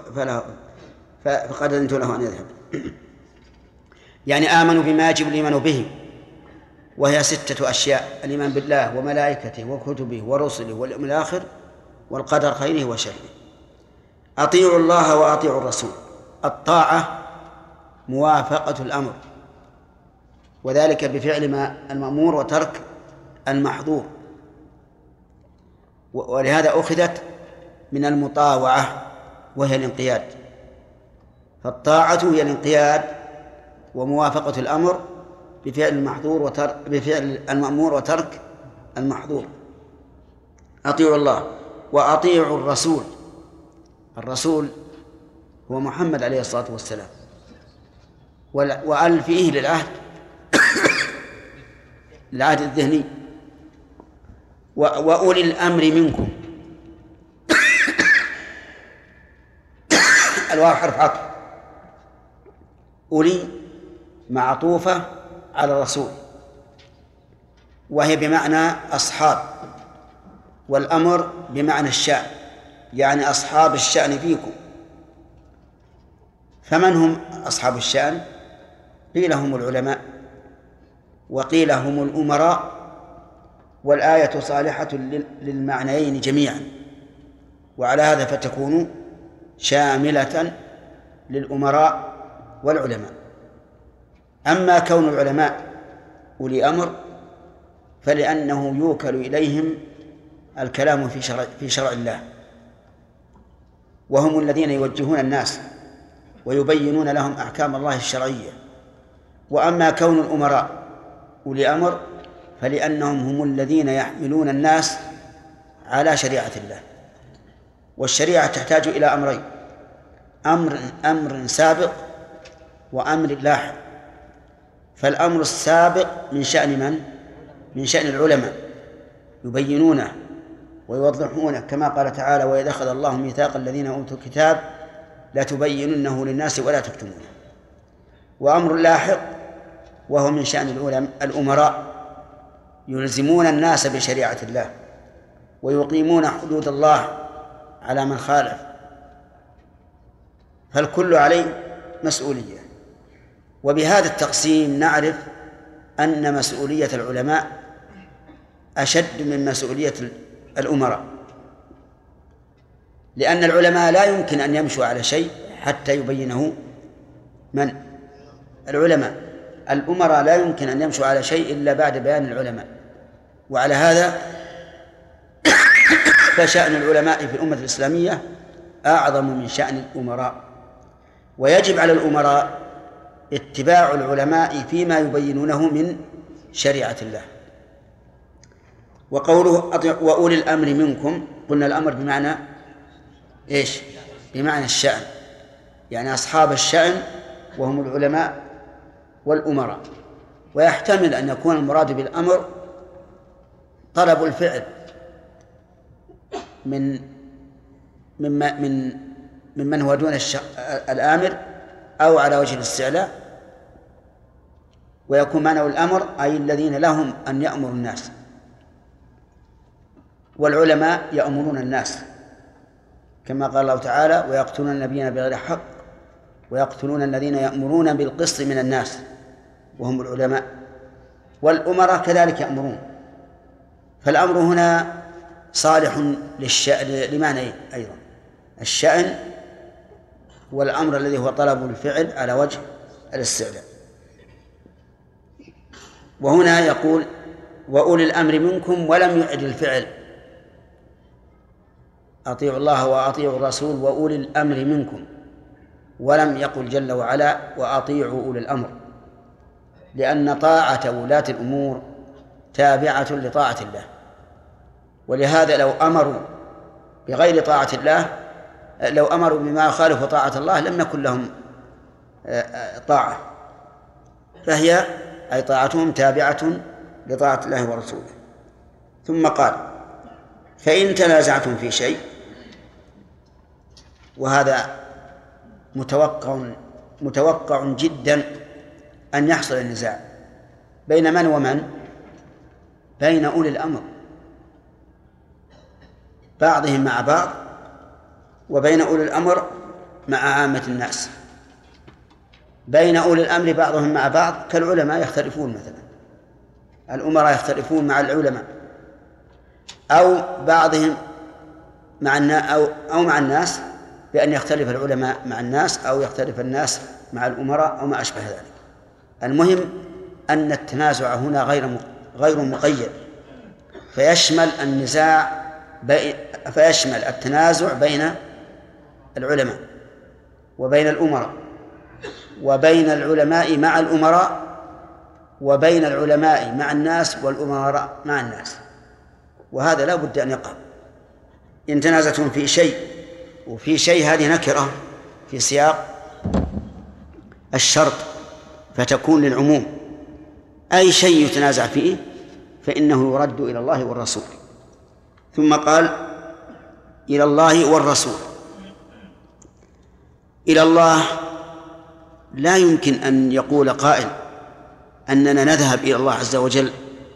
فقد أذنت له أن يذهب. يعني آمنوا بما يجب الإيمان به، وهي 6 أشياء: الإيمان بالله وملائكته وكتبه ورسله واليوم الآخر والقدر خيره وشره. أطيعوا الله وأطيعوا الرسول. الطاعة موافقة الأمر، وذلك بفعل ما المأمور وترك المحظور، ولهذا أخذت من المطاوعة وهي الانقياد. فالطاعة هي الانقياد وموافقة الأمر بفعل المحظور بفعل المأمور وترك المحظور. أطيعوا الله وأطيعوا الرسول. الرسول هو محمد عليه الصلاة والسلام، وأل فيه للعهد العهد الذهني. وأولي الأمر منكم. الواو حرف عطف، أولي معطوفة على الرسول، وهي بمعنى أصحاب، والأمر بمعنى الشأن، يعني أصحاب الشأن فيكم. فمن هم أصحاب الشأن؟ قيل هم العلماء، وقيل هم الأمراء، والآية صالحة للمعنيين جميعا، وعلى هذا فتكون شاملة للأمراء والعلماء. أما كون العلماء أولي أمر فلأنه يوكل إليهم الكلام في شرع الله، وهم الذين يوجهون الناس ويبينون لهم أحكام الله الشرعية. وأما كون الأمراء أولي أمر فلأنهم هم الذين يحملون الناس على شريعة الله، والشريعة تحتاج إلى أمرين: أمر سابق وأمر لاحق. فالأمر السابق من شأن من؟ من شأن العلماء، يبينونه ويوضحونه، كما قال تعالى: وإذ أخذ الله ميثاق الذين أوتوا الكتاب لتبيننه للناس ولا تكتمونه. وأمر لاحق وهو من شأن الأمراء، يلزمون الناس بشريعة الله ويقيمون حدود الله على من خالف، فالكل عليه مسؤولية. وبهذا التقسيم نعرف أن مسؤولية العلماء أشد من مسؤولية الأمراء، لأن العلماء لا يمكن أن يمشوا على شيء حتى يبينه من؟ العلماء. الأمراء لا يمكن أن يمشوا على شيء إلا بعد بيان العلماء. وعلى هذا فشأن العلماء في الأمة الإسلامية أعظم من شأن الأمراء، ويجب على الأمراء اتباع العلماء فيما يبينونه من شريعة الله. وقوله وأولي الأمر منكم، قلنا الأمر بمعنى إيش؟ بمعنى الشأن، يعني أصحاب الشأن وهم العلماء والأمراء. ويحتمل أن يكون المراد بالأمر طلب الفعل ممن هو دون الآمر أو على وجه الاستعلاء، ويكون معنى الأمر أي الذين لهم أن يأمروا الناس، والعلماء يأمرون الناس كما قال الله تعالى: ويقتلون النبيين بغير حق ويقتلون الذين يأمرون بالقسط من الناس وهم العلماء. والأمراء كذلك يأمرون. فالأمر هنا صالح لمعنى أيضا الشأن والأمر الذي هو طلب الفعل على وجه الاستعلاء. وهنا يقول وأولي الأمر منكم ولم يعد الفعل، أطيعوا الله وأطيعوا الرسول وأولي الأمر منكم، ولم يقل جل وعلا وأطيعوا أولي الأمر، لأن طاعة ولاة الأمور تابعة لطاعة الله. ولهذا لو أمروا بغير طاعة الله، لو أمروا بما يخالف طاعة الله لم نكن لهم طاعة، فهي أي طاعتهم تابعة لطاعة الله ورسوله. ثم قال: فإن تنازعتم في شيء، وهذا متوقع جدا أن يحصل النزاع بين من ومن؟ بين أولي الأمر، بعضهم مع بعض، وبين أولي الأمر مع عامة الناس. بين أولي الأمر بعضهم مع بعض كالعلماء يختلفون، مثلا الأمراء يختلفون مع العلماء، أو بعضهم مع الناس بأن يختلف العلماء مع الناس، أو يختلف الناس مع الأمراء، أو ما أشبه ذلك. المهم أن التنازع هنا غير مقيد، فيشمل التنازع بين العلماء وبين الأمراء، وبين العلماء مع الأمراء، وبين العلماء مع الناس والأمراء مع الناس. وهذا لا بد أن يقع. إن تنازعتم في شيء، وفي شيء هذه نكرة في سياق الشرط فتكون للعموم، أي شيء يتنازع فيه فإنه يرد إلى الله والرسول. ثم قال: إلى الله والرسول. إلى الله لا يمكن أن يقول قائل أننا نذهب إلى الله عز وجل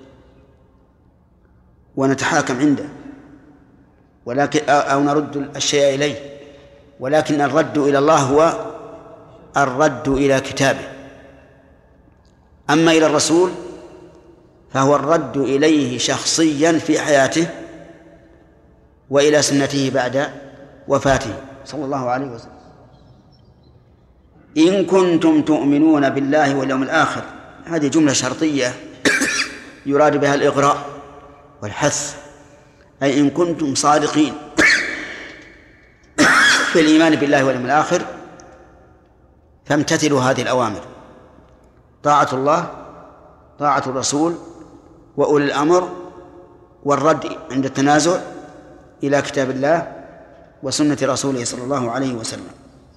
ونتحاكم عنده، ولكن أو نرد الشيء إليه، ولكن الرد إلى الله هو الرد إلى كتابه. أما إلى الرسول فهو الرد إليه شخصيا في حياته وإلى سنته بعد وفاته صلى الله عليه وسلم. إن كنتم تؤمنون بالله واليوم الآخر، هذه جملة شرطية يراد بها الإغراء والحث، أي إن كنتم صادقين في الإيمان بالله واليوم الآخر فامتثلوا هذه الأوامر. طاعة الله، طاعة الرسول، وأولي الأمر، والرد عند التنازع إلى كتاب الله وسنة رسوله صلى الله عليه وسلم.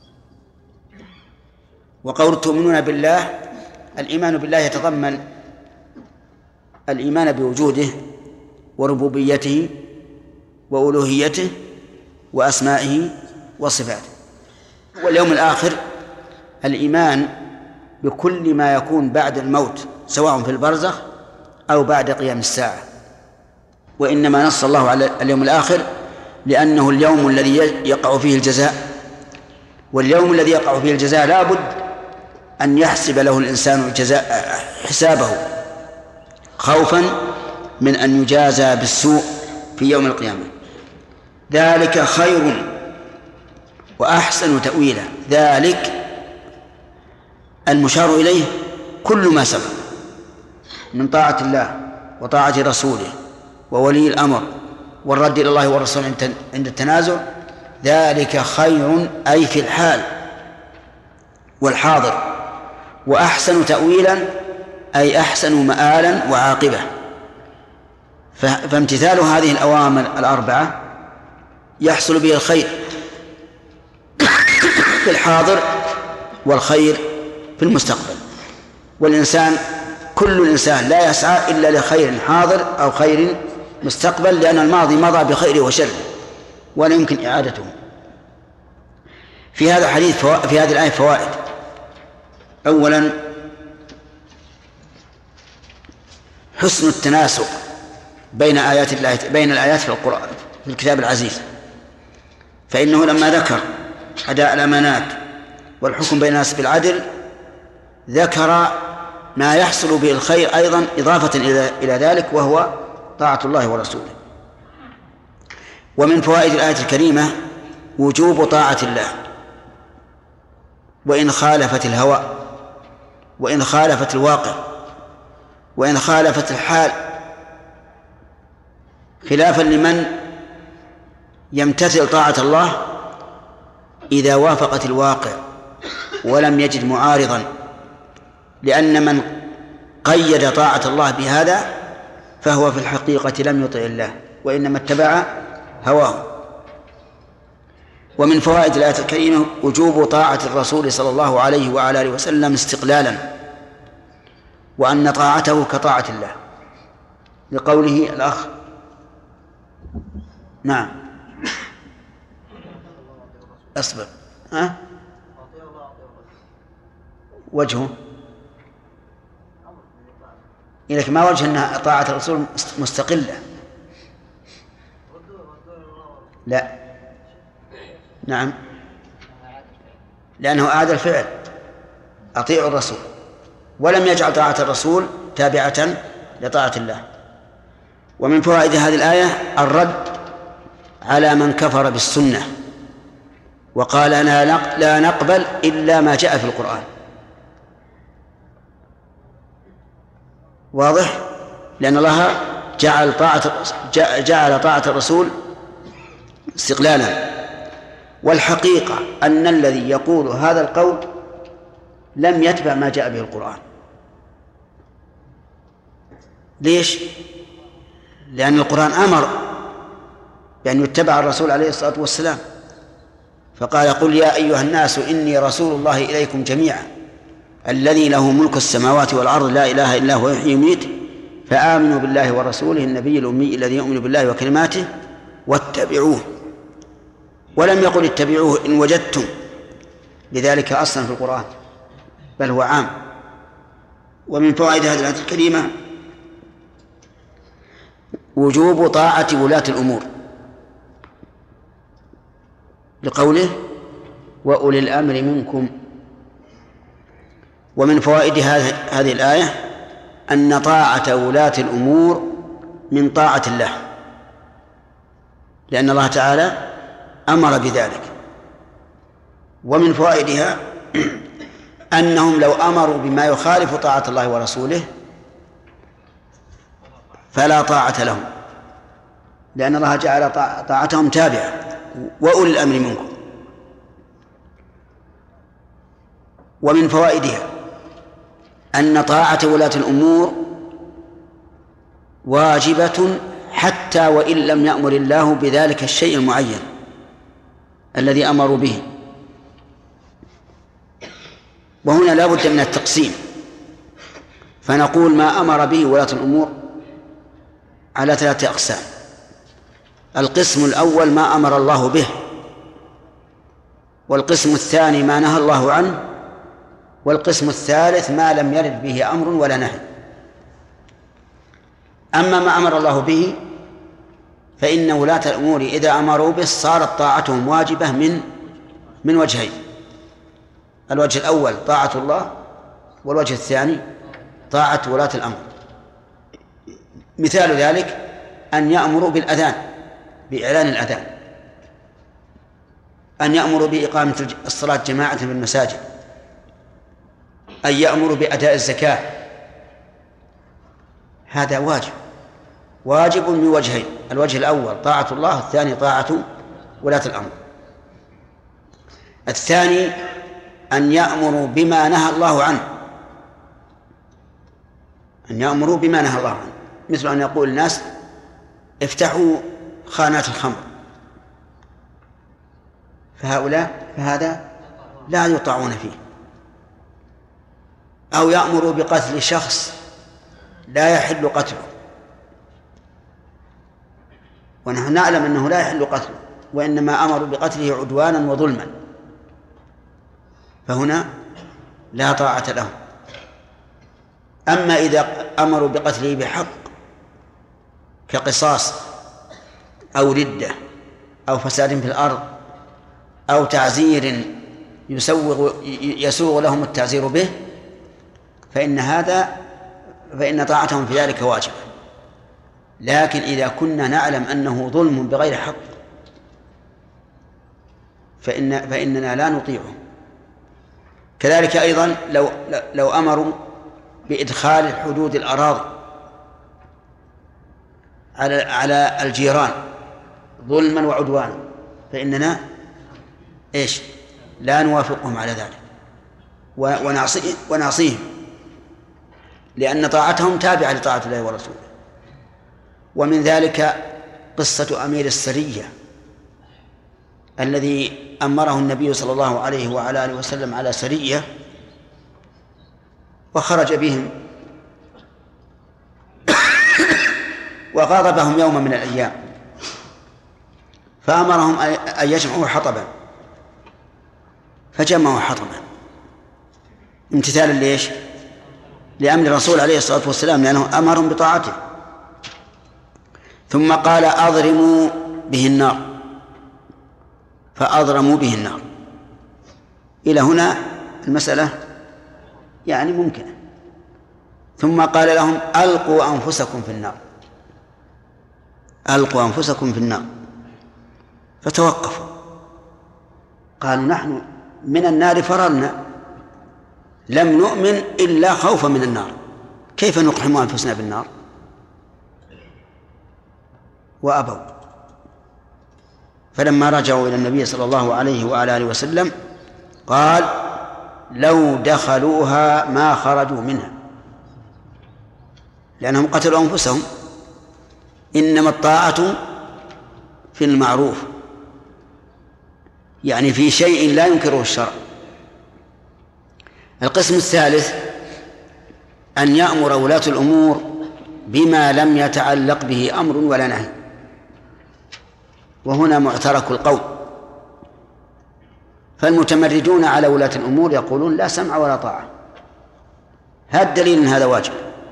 وقول تؤمنون بالله، الإيمان بالله يتضمن الإيمان بوجوده وربوبيته وألوهيته وأسمائه وصفاته. واليوم الآخر الإيمان بكل ما يكون بعد الموت سواء في البرزخ أو بعد قيام الساعة. وإنما نص الله على اليوم الآخر لأنه اليوم الذي يقع فيه الجزاء، واليوم الذي يقع فيه الجزاء لا بد أن يحسب له الإنسان الجزاء حسابه خوفا من أن يجازى بالسوء في يوم القيامة. ذلك خير وأحسن تأويلا. ذلك المشار إليه كل ما سبق من طاعة الله وطاعة رسوله وولي الأمر والرد إلى الله والرسول عند التنازع. ذلك خير أي في الحال والحاضر، وأحسن تأويلا أي أحسن مآلا وعاقبة. فامتثال هذه الأوامر الأربعة يحصل به الخير في الحاضر والخير في المستقبل. والإنسان كل الإنسان لا يسعى إلا لخير حاضر أو خير مستقبل، لأن الماضي مضى بخير وشر ولا يمكن إعادته. في هذا الحديث في هذه الآية فوائد. أولا حسن التناسق بين آيات الله، بين الآيات في القرآن في الكتاب العزيز، فإنه لما ذكر أداء الأمانات والحكم بين الناس بالعدل ذكر ما يحصل به الخير أيضا إضافة إلى ذلك، وهو طاعة الله ورسوله. ومن فوائد الآية الكريمة وجوب طاعة الله وإن خالفت الهوى، وإن خالفت الواقع، وإن خالفت الحال، خلافا لمن يمتثل طاعة الله إذا وافقت الواقع ولم يجد معارضا، لأن من قيد طاعة الله بهذا فهو في الحقيقة لم يطع الله وإنما اتبع هواه. ومن فوائد الآية الكريمة وجوب طاعة الرسول صلى الله عليه وعلى آله وسلم استقلالا، وأن طاعته كطاعة الله، لقوله الأخ نعم أصبر وجهه إليك ما وجه أن طاعة الرسول مستقلة؟ لا نعم، لأنه أعاد الفعل أطيع الرسول ولم يجعل طاعة الرسول تابعة لطاعة الله. ومن فوائد هذه الآية الرد على من كفر بالسنة وقال لا نقبل إلا ما جاء في القرآن. واضح؟ لأن الله جعل طاعة الرسول استقلالا. والحقيقة أن الذي يقول هذا القول لم يتبع ما جاء به القرآن. ليش؟ لأن القرآن أمر بأن يتبع الرسول عليه الصلاة والسلام، فقال قل يا أيها الناس إني رسول الله إليكم جميعا الذي له ملك السماوات والأرض لا إله إلا هو يحيي ويميت فآمنوا بالله ورسوله النبي الأمي الذي يؤمن بالله وكلماته واتبعوه. ولم يقل اتبعوه إن وجدتم لذلك أصلا في القرآن، بل هو عام. ومن فوائد هذه الآية الكريمة وجوب طاعة ولاة الأمور، لقوله وأولي الأمر منكم. ومن فوائد هذه الآية أن طاعة ولاة الأمور من طاعة الله، لأن الله تعالى أمر بذلك. ومن فوائدها أنهم لو أمروا بما يخالف طاعة الله ورسوله فلا طاعة لهم، لأن الله جعل طاعتهم تابعة وأولي الأمر منكم. ومن فوائدها أن طاعة ولاة الأمور واجبة حتى وإن لم يأمر الله بذلك الشيء المعين الذي أمروا به. وهنا لا بد من التقسيم، فنقول ما أمر به ولاة الأمور على 3 أقسام. القسم الأول ما أمر الله به، والقسم الثاني ما نهى الله عنه، والقسم الثالث ما لم يرد به أمر ولا نهي. أما ما أمر الله به فإن ولاة الأمور إذا أمروا به صارت طاعتهم واجبة من وجهين: الوجه الأول طاعة الله، والوجه الثاني طاعة ولاة الأمر. مثال ذلك أن يأمروا بالأذان، بإعلان الأذان، أن يأمروا بإقامة الصلاة جماعة في المساجد، أن يأمروا بأداء الزكاة. هذا واجب من وجهين: الوجه الأول طاعة الله، الثاني طاعة ولاة الأمر. الثاني أن يأمروا بما نهى الله عنه، أن يأمروا بما نهى الله عنه، مثل أن يقول الناس افتحوا خانات الخمر، فهذا لا يطاعون فيه. أو يأمروا بقتل شخص لا يحل قتله، ونحن نعلم أنه لا يحل قتله، وإنما أمروا بقتله عدوانا وظلما، فهنا لا طاعة لهم. أما إذا أمروا بقتله بحق كقصاص أو ردة أو فساد في الأرض أو تعزير يسوغ لهم التعزير به، فإن طاعتهم في ذلك واجبة. لكن إذا كنا نعلم أنه ظلم بغير حق فإننا لا نطيعه. كذلك أيضا لو أمروا بإدخال حدود الأراضي على الجيران ظلما وعدوانا، فإننا لا نوافقهم على ذلك ونعصيهم، لأن طاعتهم تابعة لطاعة الله ورسوله. ومن ذلك قصة أمير السرية الذي أمره النبي صلى الله عليه وعلى آله وسلم على سرية، وخرج بهم وغاضبهم يوما من الأيام، فأمرهم أن يجمعوا حطبا، فجمعوا حطبا امتثالا لأمر الرسول عليه الصلاة والسلام، لأنه أمرهم بطاعته. ثم قال أضرموا به النار، فأضرموا به النار. إلى هنا المسألة ممكنة. ثم قال لهم ألقوا أنفسكم في النار، ألقوا أنفسكم في النار، فتوقفوا، قالوا نحن من النار فررنا، لم نؤمن إلا خوفا من النار، كيف نقحم أنفسنا بالنار؟ وأبوا. فلما رجعوا إلى النبي صلى الله عليه وعلى آله وسلم قال لو دخلوها ما خرجوا منها، لأنهم قتلوا أنفسهم. إنما الطاعة في المعروف، في شيء لا ينكره الشرع. القسم الثالث أن يأمر ولاة الأمور بما لم يتعلق به أمر ولا نهي، وهنا معترك القول. فالمتمردون على ولاة الأمور يقولون لا سمع ولا طاعة، هذا دليل أن هذا واجب.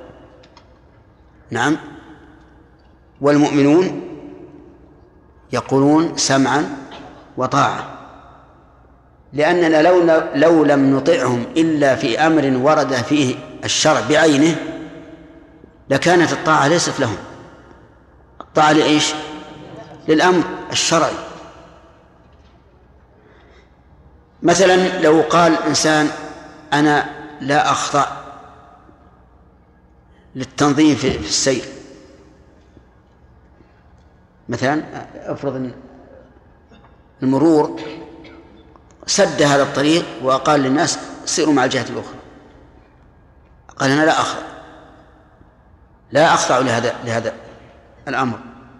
نعم. والمؤمنون يقولون سمعا وطاعة، لأننا لو لم نطعهم إلا في أمر ورد فيه الشرع بعينه لكانت الطاعة ليست لهم. الطاعة للأمر الشرعي. مثلا لو قال إنسان أنا لا أخضع للتنظيم في السير، مثلا افرض أن المرور سد هذا الطريق وقال للناس سيروا مع الجهة الأخرى، قال أنا لا أخضع لهذا الأمر.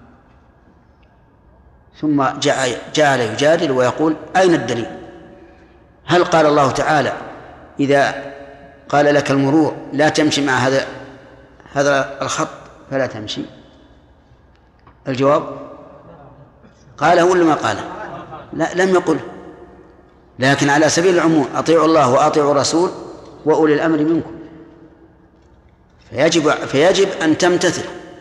ثم جعل يجادل ويقول أين الدليل؟ هل قال الله تعالى إذا قال لك المرور لا تمشي مع هذا الخط فلا تمشي؟ الجواب قاله ولا ما قاله؟ لا، لم يقل، لكن على سبيل العموم أطيعوا الله وأطيعوا الرسول وأولي الأمر منكم، فيجب أن تمتثل.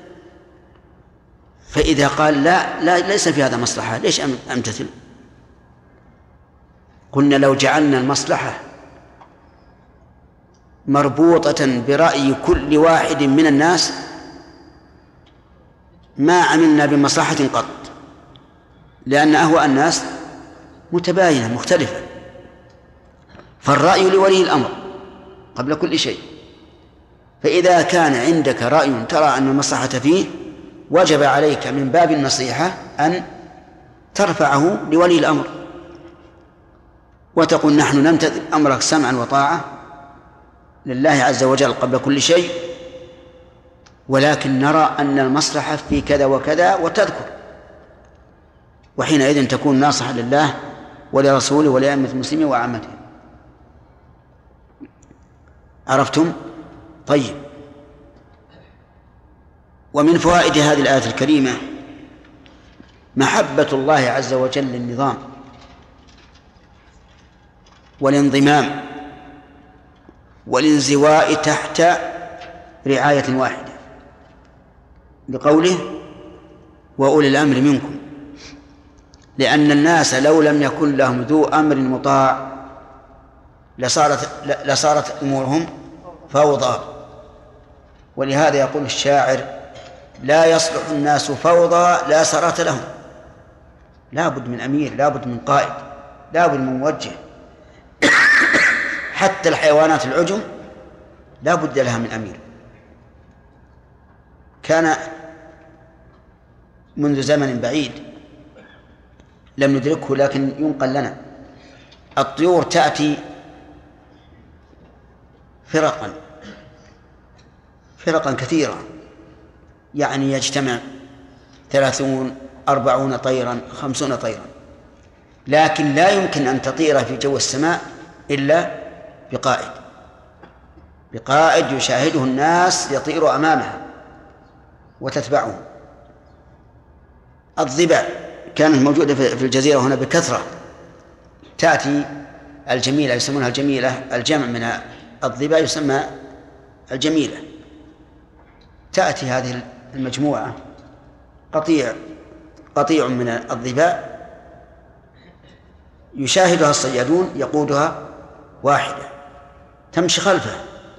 فإذا قال لا ليس في هذا مصلحة، ليش أمتثل؟ قلنا لو جعلنا المصلحة مربوطة برأي كل واحد من الناس ما عملنا بمصلحة قط، لأن أهواء الناس متباينة مختلفة، فالرأي لولي الأمر قبل كل شيء. فإذا كان عندك رأي ترى أن المصلحة فيه وجب عليك من باب النصيحة أن ترفعه لولي الأمر وتقول نحن نمتثل أمرك سمعا وطاعة لله عز وجل قبل كل شيء، ولكن نرى أن المصلحة في كذا وكذا وتذكر، وحينئذ تكون ناصحا لله ولرسوله ولأئمة المسلمين وعامتهم. عرفتم؟ طيب. ومن فوائد هذه الآية الكريمة محبة الله عز وجل للنظام والانضمام والانزواء تحت رعاية واحدة، بقوله وأولي الأمر منكم، لأن الناس لو لم يكن لهم ذو أمر مطاع لصارت أمورهم فوضى. ولهذا يقول الشاعر لا يصلح الناس فوضى لا سرات لهم. لا بد من أمير، لا بد من قائد، لا بد من موجه. حتى الحيوانات العجم لا بد لها من أمير. كان منذ زمن بعيد لم ندركه لكن ينقل لنا، الطيور تأتي فرقا كثيرة، يعني يجتمع 30 40 طيرا 50 طيرا، لكن لا يمكن أن تطير في جو السماء إلا بقائد يشاهده الناس يطير أمامها وتتبعه. الضباع كانت موجودة في الجزيرة هنا بكثرة، تأتي الجميلة يسمونها الجميلة، الجمع من الضباع يسمى الجميلة. تأتي هذه المجموعة قطيع من الضباع يشاهدها الصيادون، يقودها واحدة تمشي خلفه.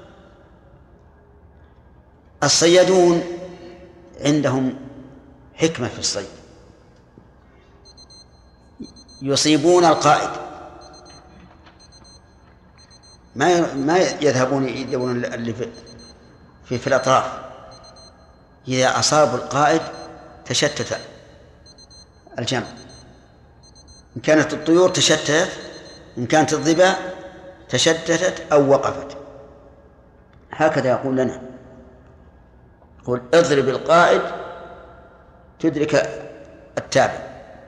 الصيادون عندهم حكمة في الصيد، يصيبون القائد، ما يذهبون يدورون اللي في الأطراف. إذا أصابوا القائد تشتت الجمع، إن كانت الطيور تشتتت، إن كانت الضباع تشتتت أو وقفت. هكذا يقول لنا، يقول اضرب القائد تدرك التابع.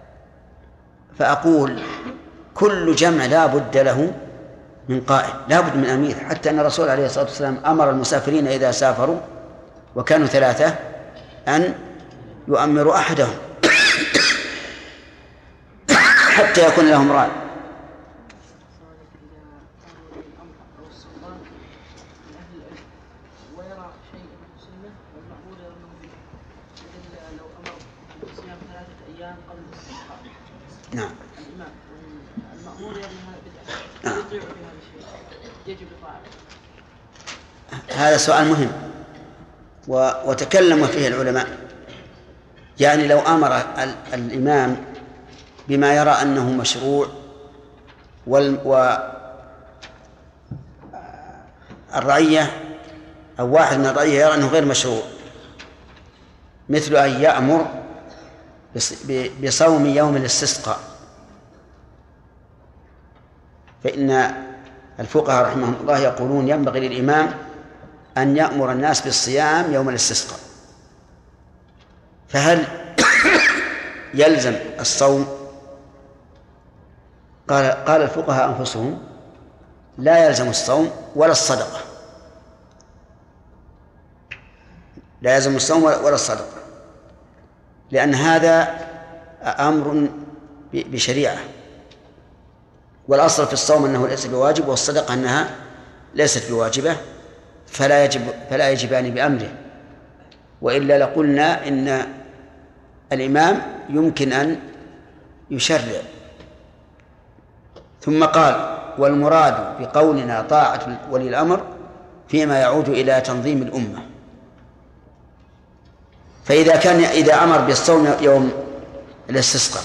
فأقول كل جمع لا بد له من قائد، لا بد من أمير، حتى أن الرسول عليه الصلاة والسلام أمر المسافرين إذا سافروا وكانوا 3 أن يؤمروا أحدهم حتى يكون لهم راي. نعم. هذا سؤال مهم وتكلم فيه العلماء. يعني لو أمر الإمام بما يرى أنه مشروع والرعية أو واحد من الرعية يرى أنه غير مشروع، مثل أن يأمر بصوم يوم الاستسقاء، فإن الفقهاء رحمهم الله يقولون ينبغي للإمام أن يأمر الناس بالصيام يوم الاستسقاء، فهل يلزم الصوم؟ قال الفقهاء أنفسهم لا يلزم الصوم ولا الصدقة، لا يلزم الصوم ولا الصدقة، لأن هذا أمر بشريعة، والأصل في الصوم أنه ليس بواجب، والصدقة أنها ليست بواجبة، فلا يجبان بأمره، وإلا لقلنا إن الإمام يمكن أن يشرع. ثم قال: والمراد بقولنا طاعة ولي الأمر فيما يعود إلى تنظيم الأمة. إذا أمر بالصوم يوم الاستسقاء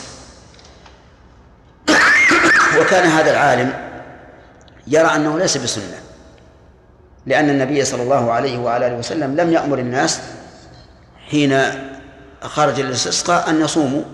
وكان هذا العالم يرى أنه ليس بسنة، لأن النبي صلى الله عليه وعلى آله وسلم لم يأمر الناس حين خرج الاستسقاء أن يصوموا،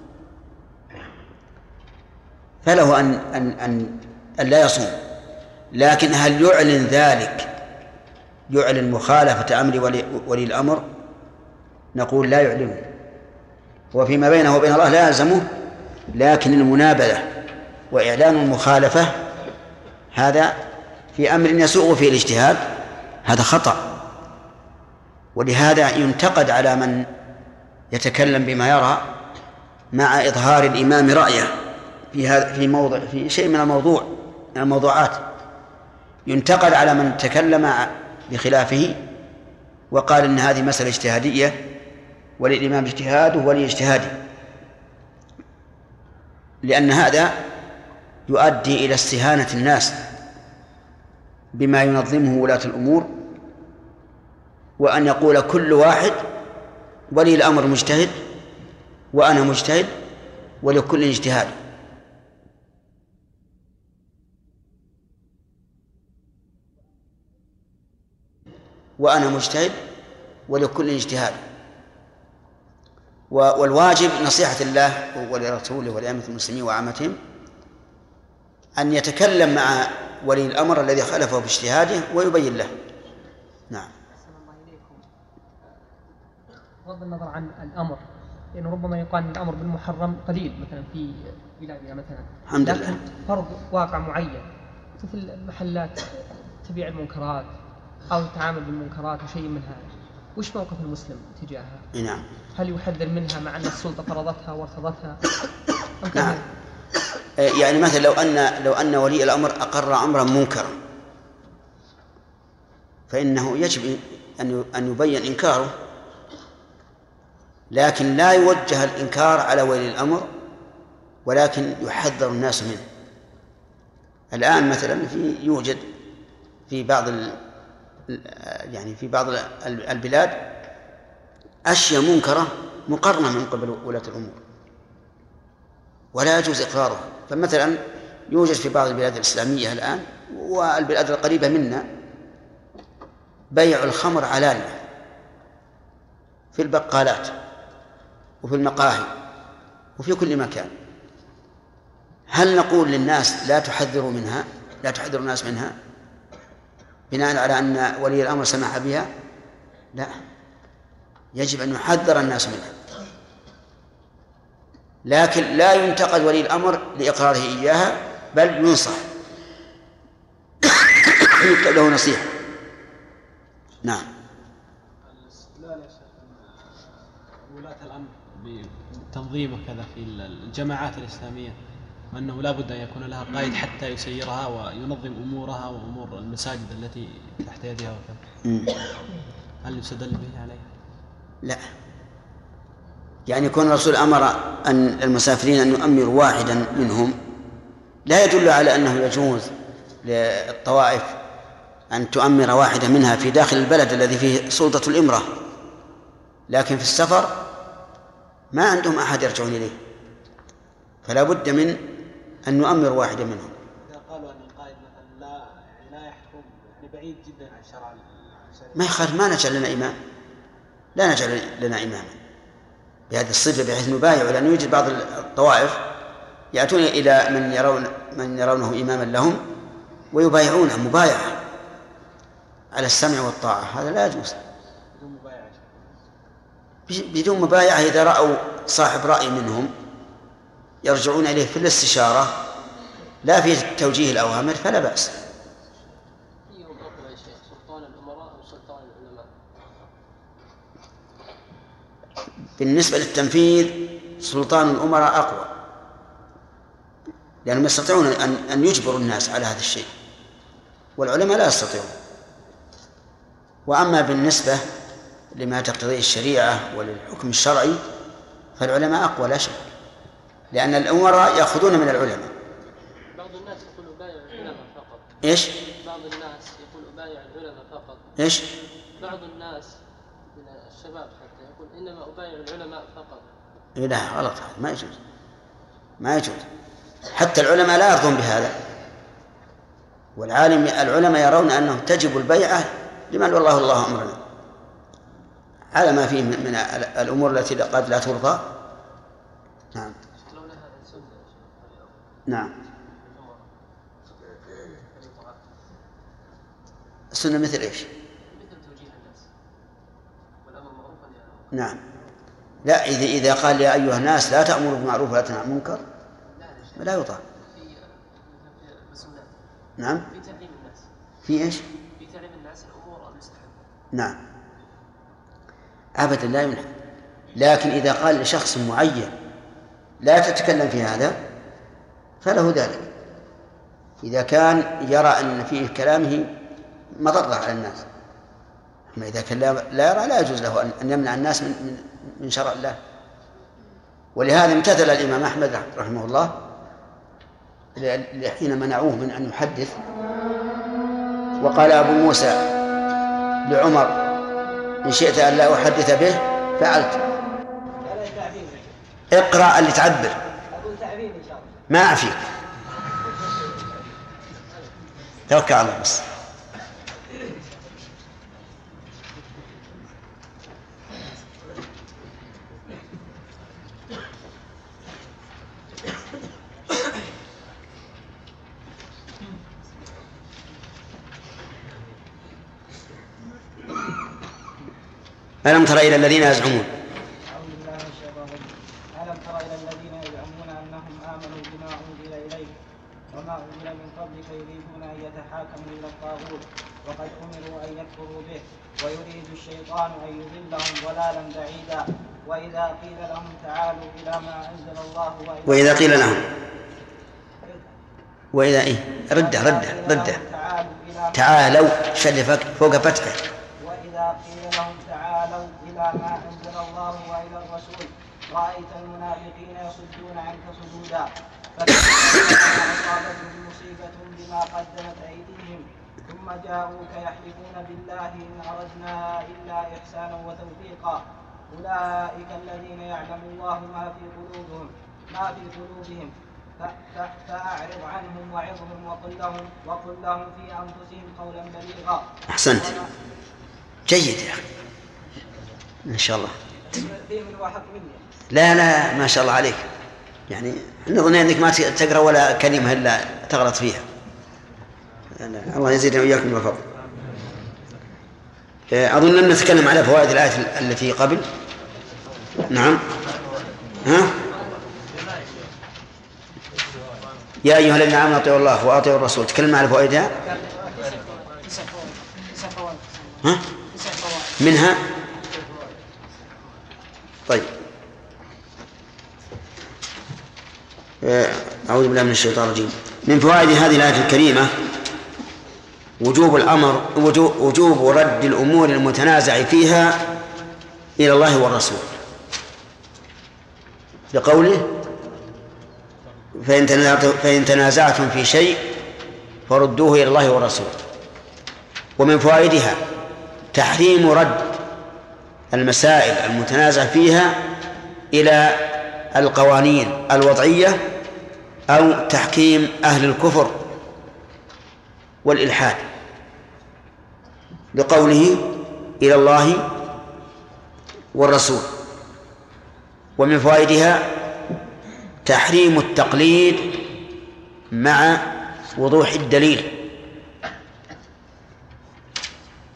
فله أن لا يصوم. لكن هل يعلن ذلك، يعلن مخالفة أمر ولي الأمر؟ نقول لا يعلنه، وفيما بينه وبين الله لا يلزمه، لكن المنابذة وإعلان المخالفة هذا في أمر يسوغ فيه الاجتهاد هذا خطأ. ولهذا ينتقد على من يتكلم بما يرى مع إظهار الإمام رأيه في شيء من الموضوعات، ينتقد على من تكلم بخلافه وقال إن هذه مسألة اجتهادية وللإمام اجتهاده ولي اجتهاده، لأن هذا يؤدي إلى استهانة الناس بما ينظمه ولاة الأمور، وأن يقول كل واحد ولي الأمر مجتهد وأنا مجتهد ولكل اجتهاد. وأنا مجتهد ولكل اجتهاد. والواجب نصيحة الله ولرسوله ولأئمة المسلمين وعامتهم أن يتكلم مع ولي الأمر الذي خالفه باجتهاده ويبين له. نعم. بغض النظر عن الأمر، لأنه ربما يقال أن الأمر بالمحرم قليل مثلا في بلادنا مثلا، لكن فرض واقع معين مثل المحلات تبيع المنكرات أو تتعامل بالمنكرات وشيء من هذا، وش موقف المسلم تجاهها؟ نعم. هل يحذر منها مع أن السلطة فرضتها وارتضتها؟ نعم. يعني مثلا لو أن ولي الأمر أقر أمرا منكرا فإنه يجب أن يبين إنكاره، لكن لا يوجه الإنكار على ولي الأمر، ولكن يحذر الناس منه. الآن مثلا يوجد في بعض البلاد أشياء منكرة مقرنة من قبل ولاة الأمور ولا يجوز إقراره. فمثلا يوجد في بعض البلاد الإسلامية الآن والبلاد القريبة منا بيع الخمر علانية في البقالات وفي المقاهي وفي كل مكان. هل نقول للناس لا تحذروا منها، لا تحذروا الناس منها بناء على أن ولي الأمر سمح بها؟ لا، يجب أن يحذر الناس منها، لكن لا ينتقد ولي الأمر لإقراره إياها، بل ينصح له نصيحة. نعم. الاستدلال يا شيخ ولاة الأمر بتنظيم وكذا في الجماعات الإسلامية وأنه لا بد أن يكون لها قائد حتى يسيرها وينظم أمورها وأمور المساجد التي تحت يدها وكذا، هل يستدل به عليه؟ لا، يعني يكون الرسول أمر أن المسافرين أن يؤمروا واحدا منهم لا يدل على أنه يجوز للطوائف أن تؤمر واحدة منها في داخل البلد الذي فيه سلطة الإمرة، لكن في السفر ما عندهم أحد يرجعون إليه، فلا بد من أن نؤمر واحدة منهم. إذا قالوا أن القائد مثلا لا يحكم بعيد جدا عن شرع ما يخالف، ما نجعل لنا إمام، لا نجعل لنا إماما بهذه الصفة بحيث نبايع، لأنه يوجد بعض الطوائف يأتون إلى من يرونه إماما لهم ويبايعونه مبايعة. على السمع والطاعة هذا لا يجوز. بدون مبايعة إذا رأوا صاحب رأي منهم يرجعون إليه في الاستشارة لا في توجيه الأوامر فلا بأس. سلطان الأمراء وسلطان العلماء. بالنسبة للتنفيذ سلطان الأمراء أقوى، لأنهم يستطيعون أن يجبروا الناس على هذا الشيء، والعلماء لا يستطيعون. وأما بالنسبة لما تقتضيه الشريعة وللحكم الشرعي فالعلماء أقوى لا شك، لأن الأمراء يأخذون من العلماء. بعض الناس يقول أبايع العلماء فقط. إيش؟ بعض الناس يقول أبايع العلماء فقط. إيش؟ بعض الناس من الشباب حتى يقول إنما أبايع العلماء فقط. لا غلط، ما يجوز، ما يجوز. حتى العلماء لا يرضون بهذا، العلماء يرون أنه تجب البيعة لمن والله الله أمرنا على ما فيه من الأمور التي قد لا ترضى. نعم. نعم. السنة مثل إيش؟ مثل توجيه الناس والأمر معروفا يعني. نعم. لا إذا قال يا أيها الناس لا تأمروا بالمعروف ولا تنهوا عن المنكر لا يطاع. نعم. في تعليم الناس. في إيش؟ في تعليم الناس الأمور المستحبة. نعم. أبدا لا يمنع، لكن إذا قال لشخص معين لا تتكلم في هذا فله ذلك، إذا كان يرى أن فيه كلامه مضرة على الناس. أما إذا كان لا يرى لا يجوز له أن يمنع الناس من شرع الله. ولهذا امتثل الإمام أحمد رحمه الله حين منعوه من أن يحدث، وقال أبو موسى لعمر إن شئت أن لا أحدث به فعلت. اقرأ اللي تعبر ما أعفيك، توكل على الله بس. ألم تر إلى الذين يزعمون ألم تر إلى الذين يزعمون أنهم آمنوا بما أنزل إليك وما أنزل من قبلك يريدون أن يتحاكموا إلى الطاغوت وقد أمروا أن يكفروا به ويريد الشيطان أن يضلهم ضلالا بعيدا وإذا قيل لهم تعالوا إلى ما أنزل الله وإذا قيل لهم وإذا إيه رده تعالوا شلفك فوق فتحه. وإذا قيل لهم تعالوا إلى ما أنزل الله وإلى الرسول رأيت المنافقين يصدون عنك صدودا فكما أصابتهم مصيبة بما قدمت أيديهم ثم جاءوك يحلفون بالله إن أردنا إلا إحسانا وتوفيقا أولئك الذين يعلم الله ما في قلوبهم فأعرض عنهم وعظهم وقل لهم في أنفسهم قولا بليغا. أحسنت، جيد يا أخي إن شاء الله. لا ما شاء الله عليك، يعني نظن أنك ما تقرأ ولا كلمة إلا تغلط فيها. الله يزيدنا وإياكم من الفضل. أظن لم نتكلم على فوائد الآية التي قبل. نعم. ها؟ يا أيها الذين آمنوا أطيعوا الله وأطيعوا الرسول، تكلمنا على فوائدها. ها؟ منها طيب. أعوذ بالله من الشيطان الرجيم. من فوائد هذه الآية الكريمة وجوب رد الأمور المتنازع فيها إلى الله والرسول، لقوله فإن تنازعتم في شيء فردوه إلى الله والرسول. ومن فوائدها تحريم رد المسائل المتنازع فيها إلى القوانين الوضعية أو تحكيم أهل الكفر والإلحاد، لقوله إلى الله والرسول. ومن فوائدها تحريم التقليد مع وضوح الدليل،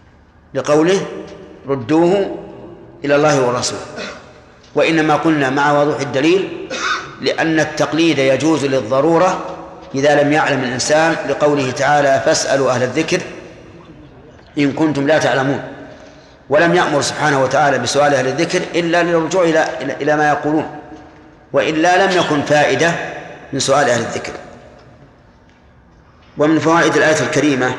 لقوله ردوه إلى الله والرسول. وإنما قلنا مع وضوح الدليل لأن التقليد يجوز للضرورة إذا لم يعلم الإنسان، لقوله تعالى فاسألوا أهل الذكر إن كنتم لا تعلمون. ولم يأمر سبحانه وتعالى بسؤال أهل الذكر إلا للرجوع إلى ما يقولون، وإلا لم يكن فائدة من سؤال أهل الذكر. ومن فوائد الآية الكريمة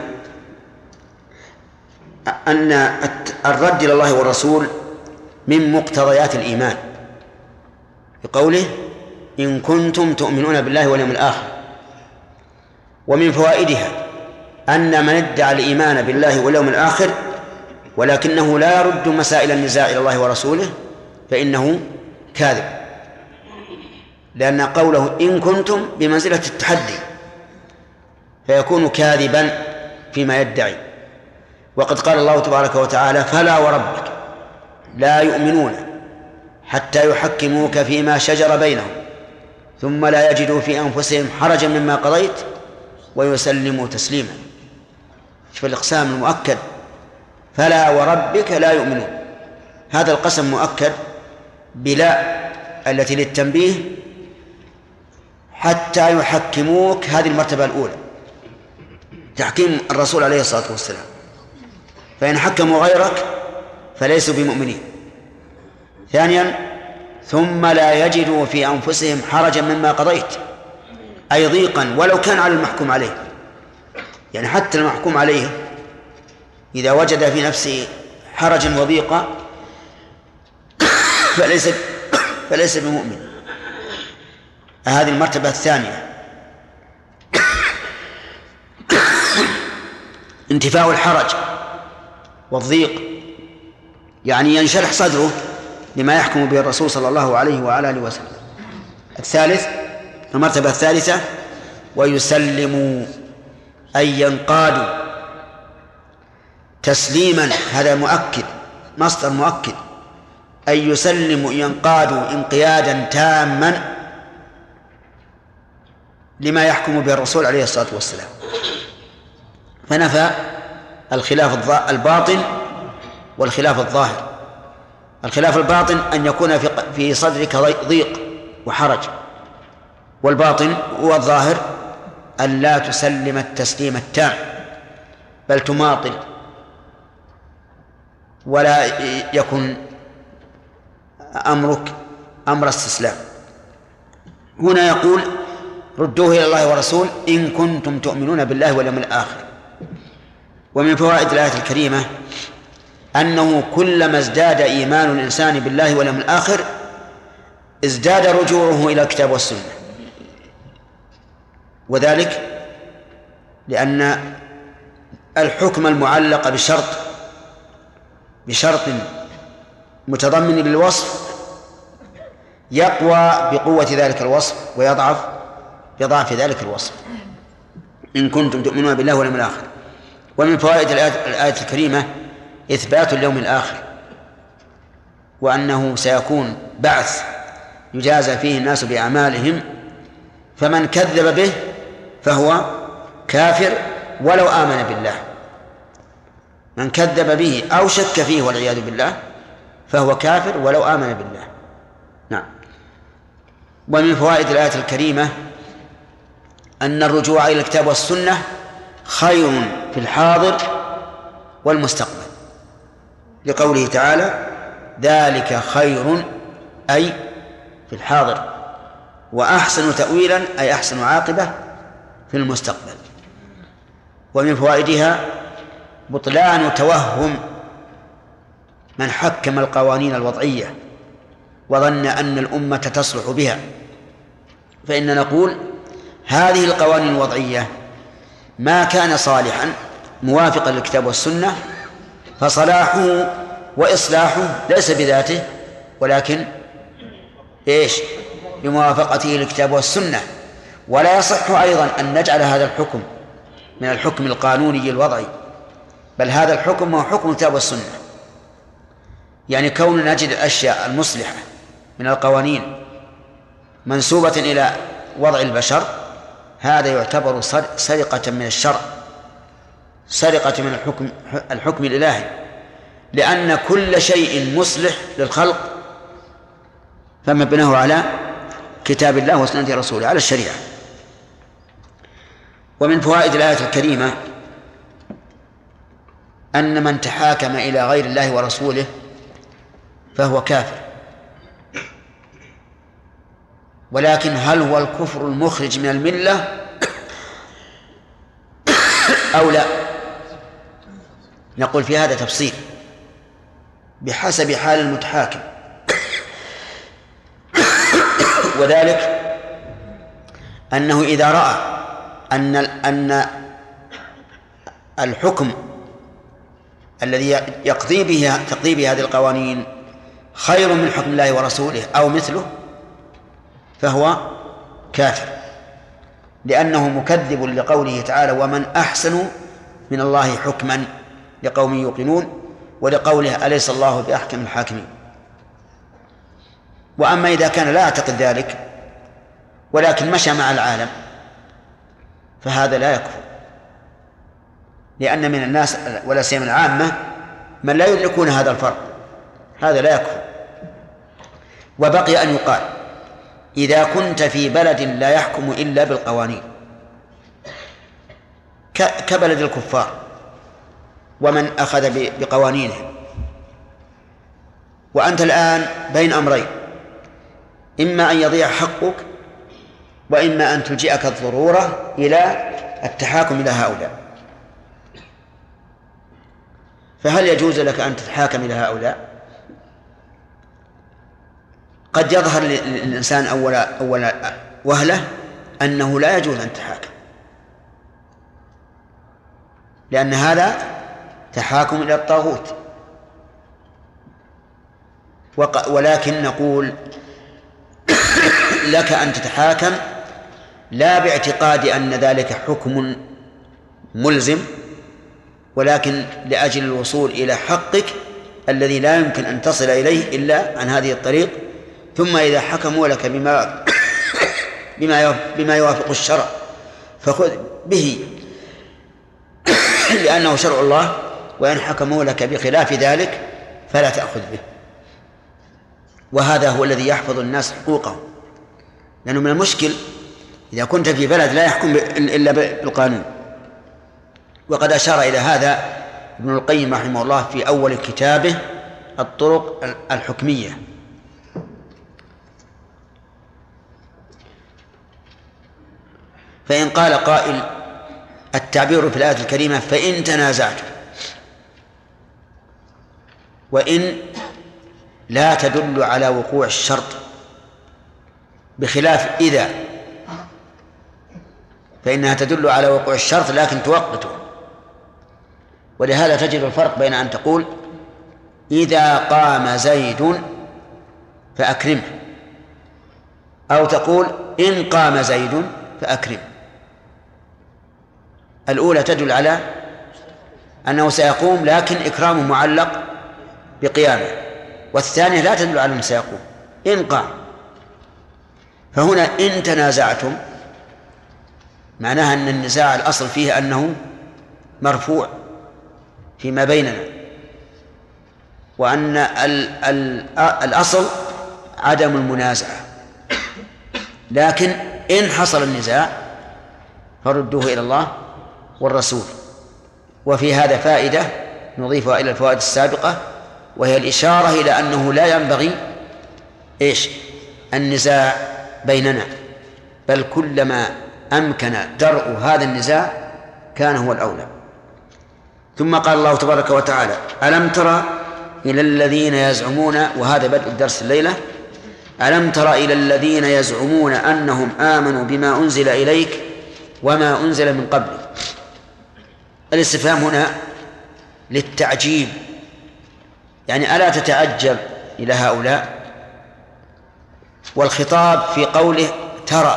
أن الرد إلى الله والرسول من مقتضيات الإيمان، بقوله إن كنتم تؤمنون بالله واليوم الآخر. ومن فوائدها أن من ادعى الإيمان بالله واليوم الآخر ولكنه لا يرد مسائل النزاع إلى الله ورسوله فإنه كاذب، لأن قوله إن كنتم بمنزلة التحدي، فيكون كاذبا فيما يدعي. وقد قال الله تبارك وتعالى فلا وربك لا يؤمنون حتى يحكموك فيما شجر بينهم ثم لا يجدوا في أنفسهم حرجا مما قضيت ويسلموا تسليما. شوف الإقسام المؤكد، فلا وربك لا يؤمنون، هذا القسم مؤكد بلا التي للتنبيه، حتى يحكموك، هذه المرتبة الأولى تحكيم الرسول عليه الصلاة والسلام، فإن حكموا غيرك فليسوا بمؤمنين. ثانيا ثم لا يجدوا في أنفسهم حرجا مما قضيت، أي ضيقا ولو كان على المحكوم عليه، يعني حتى المحكوم عليه إذا وجد في نفسه حرجا وضيقا فليس بمؤمن. هذه المرتبة الثانية. انتفاء الحرج والضيق، يعني ينشرح صدره لما يحكم به الرسول صلى الله عليه وعلى آله وسلم. الثالث، المرتبة الثالثة ويسلموا أي ينقادوا تسليما، هذا مؤكد، مصدر مؤكد، أي يسلموا ينقادوا انقيادا تاما لما يحكم به الرسول عليه الصلاة والسلام. فنفى الخلاف الباطن والخلاف الظاهر. الخلاف الباطن أن يكون في صدرك ضيق وحرج، والباطن هو الظاهر أن لا تسلم التسليم التام بل تماطل ولا يكن أمرك أمر استسلام. هنا يقول ردوه إلى الله ورسول إن كنتم تؤمنون بالله واليوم الآخر. ومن فوائد الآية الكريمة أنه كلما ازداد إيمان الإنسان بالله واليوم الآخر ازداد رجوعه إلى الكتاب والسنة، وذلك لأن الحكم المعلق بشرط متضمن للوصف يقوى بقوة ذلك الوصف ويضعف بضعف ذلك الوصف. إن كنتم تؤمنون بالله واليوم الآخر. ومن فوائد الآية الكريمة إثبات اليوم الآخر، وأنه سيكون بعث يجازى فيه الناس بأعمالهم، فمن كذب به فهو كافر ولو آمن بالله. من كذب به أو شك فيه والعياذ بالله فهو كافر ولو آمن بالله. نعم. ومن فوائد الآية الكريمة أن الرجوع إلى الكتاب والسنة خير في الحاضر والمستقبل، لقوله تعالى ذلك خير أي في الحاضر، وأحسن تأويلا أي أحسن عاقبة في المستقبل. ومن فوائدها بطلان توهم من حكم القوانين الوضعية وظن أن الأمة تصلح بها، فإن نقول هذه القوانين الوضعية ما كان صالحا موافقا للكتاب والسنة فصلاحه وإصلاحه ليس بذاته ولكن بموافقته للكتاب والسنة. ولا يصح أيضا أن نجعل هذا الحكم من الحكم القانوني الوضعي، بل هذا الحكم هو حكم الكتاب والسنة. يعني كون نجد الأشياء المصلحة من القوانين منسوبة إلى وضع البشر هذا يعتبر سرقة من الشرع، سرقة من الحكم الإلهي، لأن كل شيء مصلح للخلق فمبناه على كتاب الله وسنة رسوله، على الشريعة. ومن فوائد الآية الكريمة أن من تحاكم إلى غير الله ورسوله فهو كافر، ولكن هل هو الكفر المخرج من الملة أو لا؟ نقول في هذا تفصيل بحسب حال المتحاكم، وذلك أنه إذا رأى أن الحكم الذي تقضي به هذه القوانين خير من حكم الله ورسوله أو مثله فهو كافر، لأنه مكذب لقوله تعالى: ومن أحسن من الله حكما لقوم يوقنون، ولقوله: أليس الله بأحكم الحاكمين. وأما إذا كان لا يعتقد ذلك ولكن مشى مع العالم فهذا لا يكفر، لأن من الناس ولا سيما العامة من لا يدركون هذا الفرق، هذا لا يكفر. وبقي أن يقال: إذا كنت في بلد لا يحكم إلا بالقوانين كبلد الكفار ومن أخذ بقوانينهم، وأنت الآن بين أمرين: إما أن يضيع حقك وإما أن تلجئك الضرورة إلى التحاكم إلى هؤلاء، فهل يجوز لك أن تتحاكم إلى هؤلاء؟ قد يظهر للإنسان أول وهلة أنه لا يجوز أن تتحاكم، لأن هذا تحاكم إلى الطاغوت، ولكن نقول لك أن تتحاكم لا باعتقاد أن ذلك حكم ملزم، ولكن لأجل الوصول إلى حقك الذي لا يمكن أن تصل إليه إلا عن هذه الطريق. ثم إذا حكموا لك بما يوافق الشرع فخذ به لأنه شرع الله، وإن حكموا لك بخلاف ذلك فلا تأخذ به. وهذا هو الذي يحفظ الناس حقوقهم، لأنه من المشكل إذا كنت في بلد لا يحكم إلا بالقانون. وقد أشار إلى هذا ابن القيم رحمه الله في أول كتابه الطرق الحكمية. فإن قال قائل: التعبير في الآية الكريمة فإن تنازعتم، وإن لا تدل على وقوع الشرط بخلاف إذا، فإنها تدل على وقوع الشرط لكن توقته. ولهذا تجد الفرق بين أن تقول: إذا قام زيد فأكرمه، أو تقول: إن قام زيد فأكرمه. الأولى تدل على أنه سيقوم لكن إكرامه معلق بقيامه، والثانية لا تدل على أنه سيقوم إن قام. فهنا إن تنازعتم معناها أن النزاع الأصل فيه أنه مرفوع فيما بيننا، وأن الأصل عدم المنازعة، لكن إن حصل النزاع فردوه إلى الله والرسول. وفي هذا فائدة نضيفها إلى الفوائد السابقة، وهي الإشارة إلى أنه لا ينبغي النزاع بيننا، بل كلما أمكن درء هذا النزاع كان هو الأولى. ثم قال الله تبارك وتعالى: ألم ترى إلى الذين يزعمون، وهذا بدء الدرس الليلة: ألم تر إلى الذين يزعمون أنهم آمنوا بما أنزل إليك وما أنزل من قبلك. الاستفهام هنا للتعجيب، يعني ألا تتعجب إلى هؤلاء؟ والخطاب في قوله ترى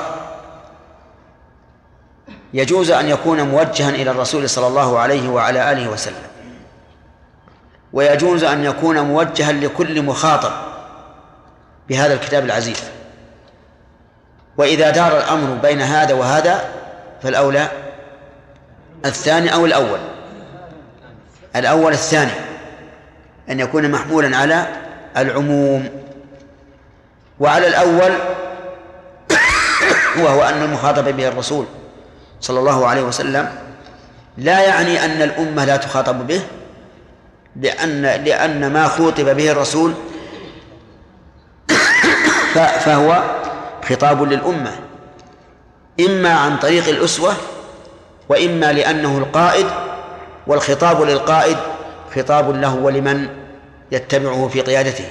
يجوز أن يكون موجها إلى الرسول صلى الله عليه وعلى آله وسلم، ويجوز أن يكون موجها لكل مخاطب بهذا الكتاب العزيز. وإذا دار الأمر بين هذا وهذا فالأولى الثاني أو الأول الثاني، أن يكون محمولا على العموم. وعلى الأول وهو أن المخاطب به الرسول صلى الله عليه وسلم لا يعني أن الأمة لا تخاطب به، لأن ما خوطب به الرسول فهو خطاب للأمة، إما عن طريق الأسوة وإما لأنه القائد، والخطاب للقائد خطاب له ولمن يتبعه في قيادته.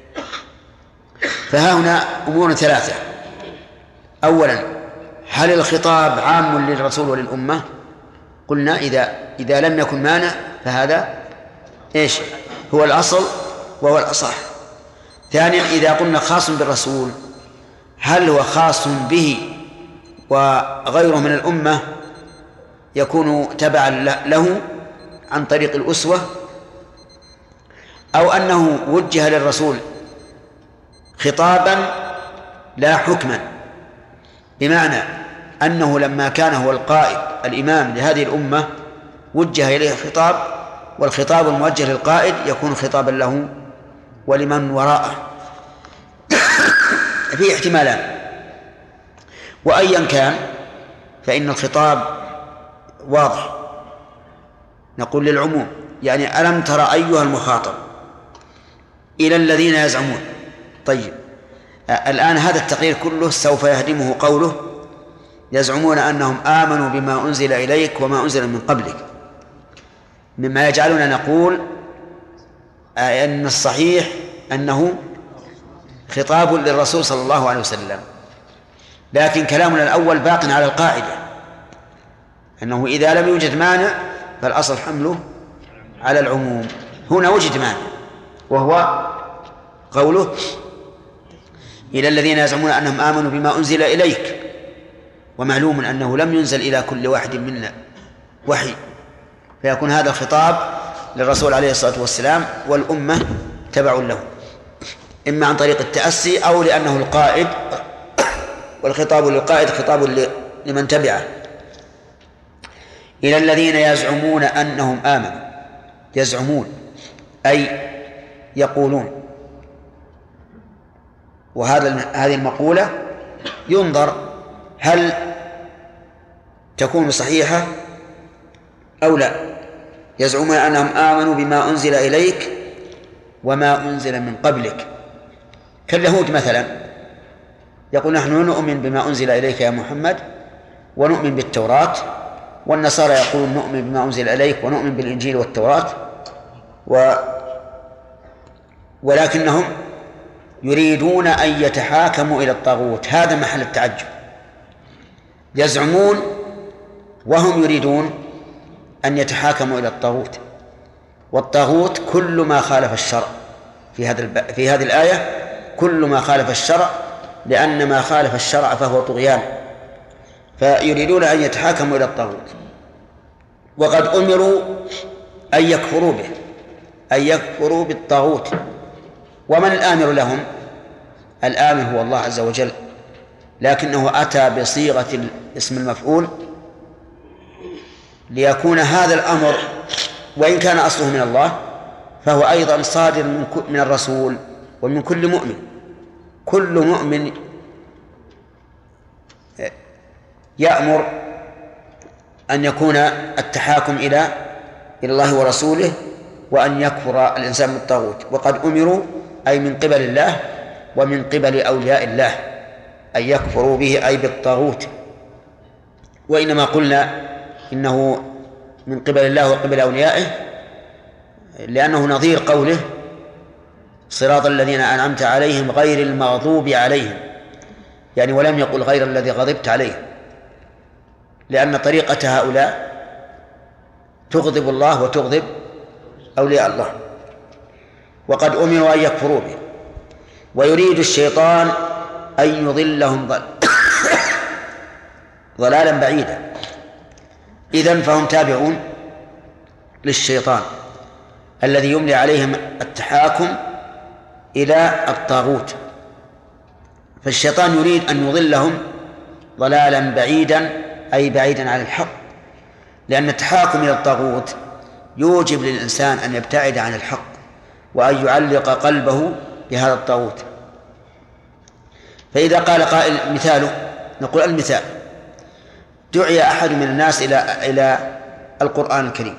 فها هنا أمور ثلاثة: أولا، هل الخطاب عام للرسول وللأمة؟ قلنا إذا لم يكن مانع فهذا إيش هو الأصل وهو الأصح. ثانيا، إذا قلنا خاص بالرسول هل هو خاص به وغيره من الأمة يكون تبعا له عن طريق الأسوة، أو أنه وجه للرسول خطابا لا حكما، بمعنى أنه لما كان هو القائد الإمام لهذه الأمة وجه إليه خطاب، والخطاب الموجه للقائد يكون خطابا له ولمن وراءه. فيه احتمالان، وأيا كان فإن الخطاب واضح، نقول للعموم، يعني ألم ترى أيها المخاطب إلى الذين يزعمون. طيب، الآن هذا التقرير كله سوف يهدمه قوله يزعمون أنهم آمنوا بما أنزل إليك وما أنزل من قبلك، مما يجعلنا نقول أن الصحيح أنه خطاب للرسول صلى الله عليه وسلم. لكن كلامنا الأول باق على القاعدة أنه إذا لم يوجد مانع فالأصل حمله على العموم. هنا وجد مانع، وهو قوله إلى الذين يزعمون أنهم آمنوا بما أنزل إليك، ومعلوم أنه لم ينزل إلى كل واحد منا وحي، فيكون هذا الخطاب للرسول عليه الصلاة والسلام والأمة تبع له، إما عن طريق التأسي أو لأنه القائد، والخطاب للقائد خطاب لمن تبعه. إلى الذين يزعمون أنهم آمنوا، يزعمون أي يقولون، هذه المقولة ينظر هل تكون صحيحة أو لا. يزعمون أنهم آمنوا بما أنزل إليك وما أنزل من قبلك، كاليهود مثلا يقول نحن نؤمن بما أنزل إليك يا محمد ونؤمن بالتوراة، والنصارى يقولون نؤمن بما أنزل إليك ونؤمن بالإنجيل والتوراة، ولكنهم يريدون أن يتحاكموا إلى الطاغوت. هذا محل التعجب، يزعمون وهم يريدون أن يتحاكموا إلى الطاغوت، والطاغوت كل ما خالف الشرع. في هذه الآية كل ما خالف الشرع، لأن ما خالف الشرع فهو طغيان، فيريدون أن يتحاكموا إلى الطاغوت، وقد أمروا أن يكفروا به، أن يكفروا بالطاغوت. ومن الآمر لهم؟ الآمر هو الله عز وجل، لكنه أتى بصيغة اسم المفعول ليكون هذا الأمر وإن كان أصله من الله فهو أيضا صادر من الرسول ومن كل مؤمن. كل مؤمن يأمر أن يكون التحاكم إلى الله ورسوله، وأن يكفر الإنسان بالطاغوت. وقد أمروا أي من قبل الله ومن قبل أولياء الله أن يكفروا به أي بالطاغوت. وإنما قلنا إنه من قبل الله وقبل أوليائه لأنه نظير قوله صراط الذين أنعمت عليهم غير المغضوب عليهم، يعني ولم يقل غير الذي غضبت عليه، لأن طريقة هؤلاء تغضب الله وتغضب أولياء الله. وقد أمروا أن يكفروا به، ويريد الشيطان أن يضلهم ضلالا بعيدا. إذن فهم تابعون للشيطان الذي يملي عليهم التحاكم إلى الطاغوت، فالشيطان يريد أن يضلهم ضلالا بعيدا أي بعيدا عن الحق، لأن التحاكم إلى الطاغوت يوجب للإنسان أن يبتعد عن الحق وأن يعلق قلبه بهذا الطاغوت. فإذا قال قائل مثاله، نقول المثال: دعي أحد من الناس إلى القرآن الكريم،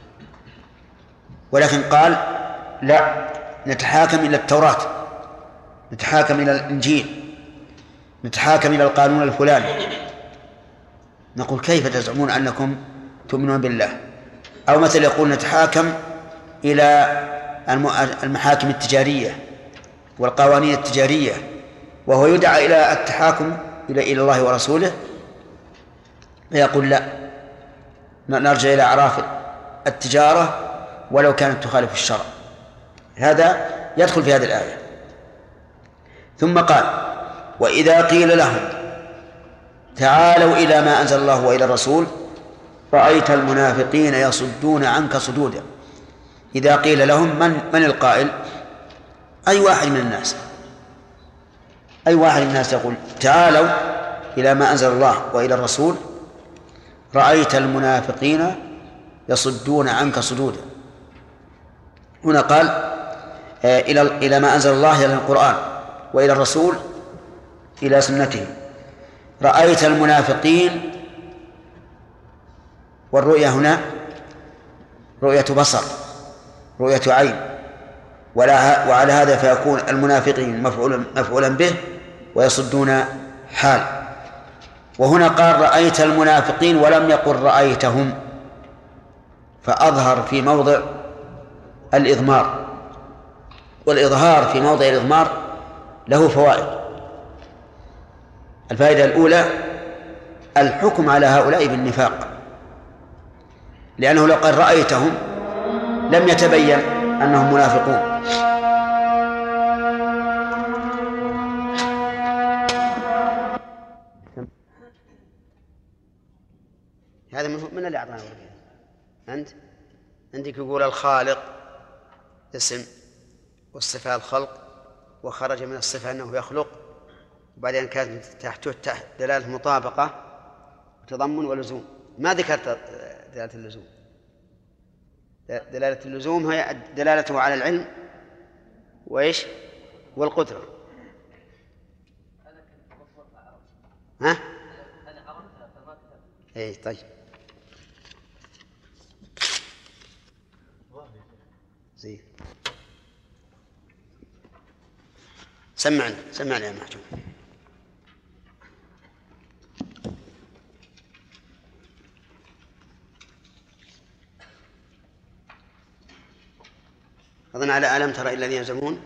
ولكن قال لا، نتحاكم إلى التوراة، نتحاكم إلى الإنجيل، نتحاكم إلى القانون الفلاني. نقول كيف تزعمون أنكم تؤمنون بالله؟ أو مثل يقول نتحاكم إلى المحاكم التجارية والقوانين التجارية، وهو يدعى إلى التحاكم إلى الله ورسوله، فيقول لا، نرجع إلى أعراف التجارة ولو كانت تخالف الشرع. هذا يدخل في هذه الآية. ثم قال: وإذا قيل لهم تعالوا إلى ما أنزل الله وإلى الرسول رأيت المنافقين يصدون عنك صدودا. إذا قيل لهم، من القائل؟ أي واحد من الناس، أي واحد من الناس يقول تعالوا إلى ما أنزل الله وإلى الرسول رأيت المنافقين يصدون عنك صدودا. هنا قال إلى ما أنزل الله، إلى القرآن، وإلى الرسول إلى سنته. رأيت المنافقين، والرؤية هنا رؤية بصر، رؤية عين، وعلى هذا فيكون المنافقين مفعولا به ويصدون حال. وهنا قال رأيت المنافقين ولم يقل رأيتهم، فأظهر في موضع الإضمار، والإظهار في موضع الإضمار له فوائد. الفائدة الأولى الحكم على هؤلاء بالنفاق، لأنه لو قال رأيتهم لم يتبين أنهم منافقون. هذا من اللي أعطانا أنت عندك يقول الخالق اسم والصفة الخلق، وخرج من الصفة أنه يخلق، وبعدين كانت تحته دلالة مطابقة وتضمن ولزوم. ما ذكرت دلالة اللزوم. دلالة اللزوم هي دلالته على العلم وإيش والقدرة. ها؟ إيه طيب. زين. سمعني يا محجوب. أظن على ألم ترى الذين يزعمون.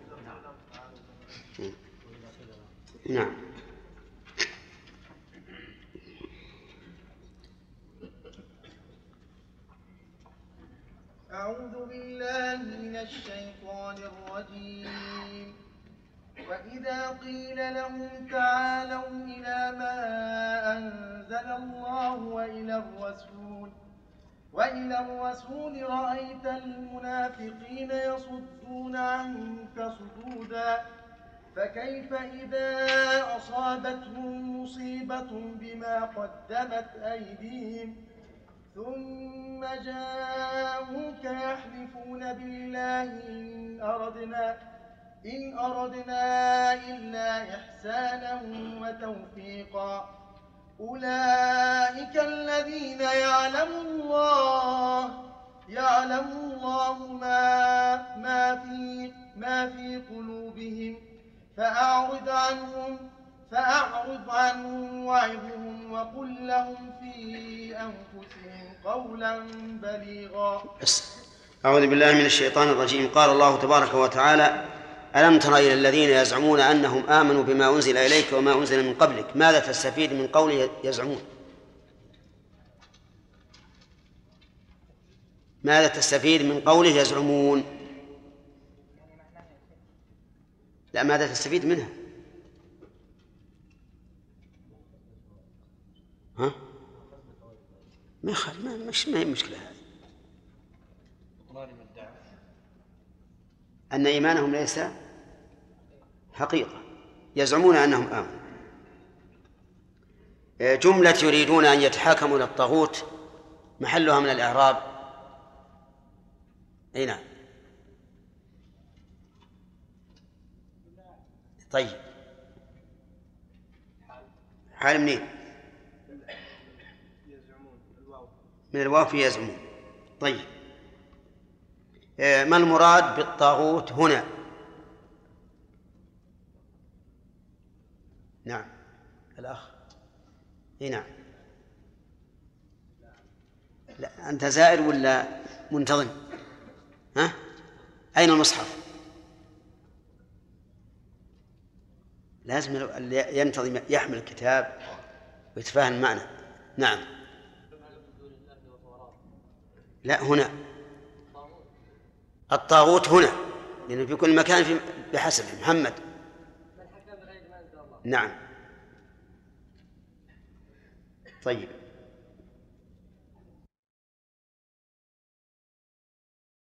نعم. أعوذ بالله من الشيطان الرجيم. وإذا قيل لهم تعالوا إلى ما أنزل الله وإلى الرسول رأيت المنافقين يصدون عنك صدودا. فكيف إذا أصابتهم مصيبة بما قدمت أيديهم ثم جاءوك يحلفون بالله إن أردنا إلا إحسانا وتوفيقا أولئك الذين يعلم الله ما في قلوبهم فأعرض عنهم وعظهم وقل لهم في أنفسهم قولا بليغا. أعوذ بالله من الشيطان الرجيم. قال الله تبارك وتعالى: ألم تر إلى الذين يزعمون أنهم آمنوا بما أنزل إليك وما أنزل من قبلك ماذا تستفيد من قوله يزعمون؟ ماذا تستفيد من قوله يزعمون؟ لا، ماذا تستفيد منها؟ ها؟ ما هي مشكلة هذه. أن إيمانهم ليس حقيقة، يزعمون أنهم آمنوا. جملة يريدون أن يتحاكموا إلى الطاغوت محلها من الإعراب. أي نعم، طيب حال منين؟ من الواو في يزعمون. طيب ما المراد بالطاغوت هنا؟ نعم الأخ. نعم. لا أنت زائر ولا منتظم؟ ها؟ أين المصحف؟ لازم ينتظم يحمل الكتاب ويتفاهم المعنى. نعم. لا هنا الطاغوت هنا لأنه في كل مكان بحسب محمد. نعم. طيب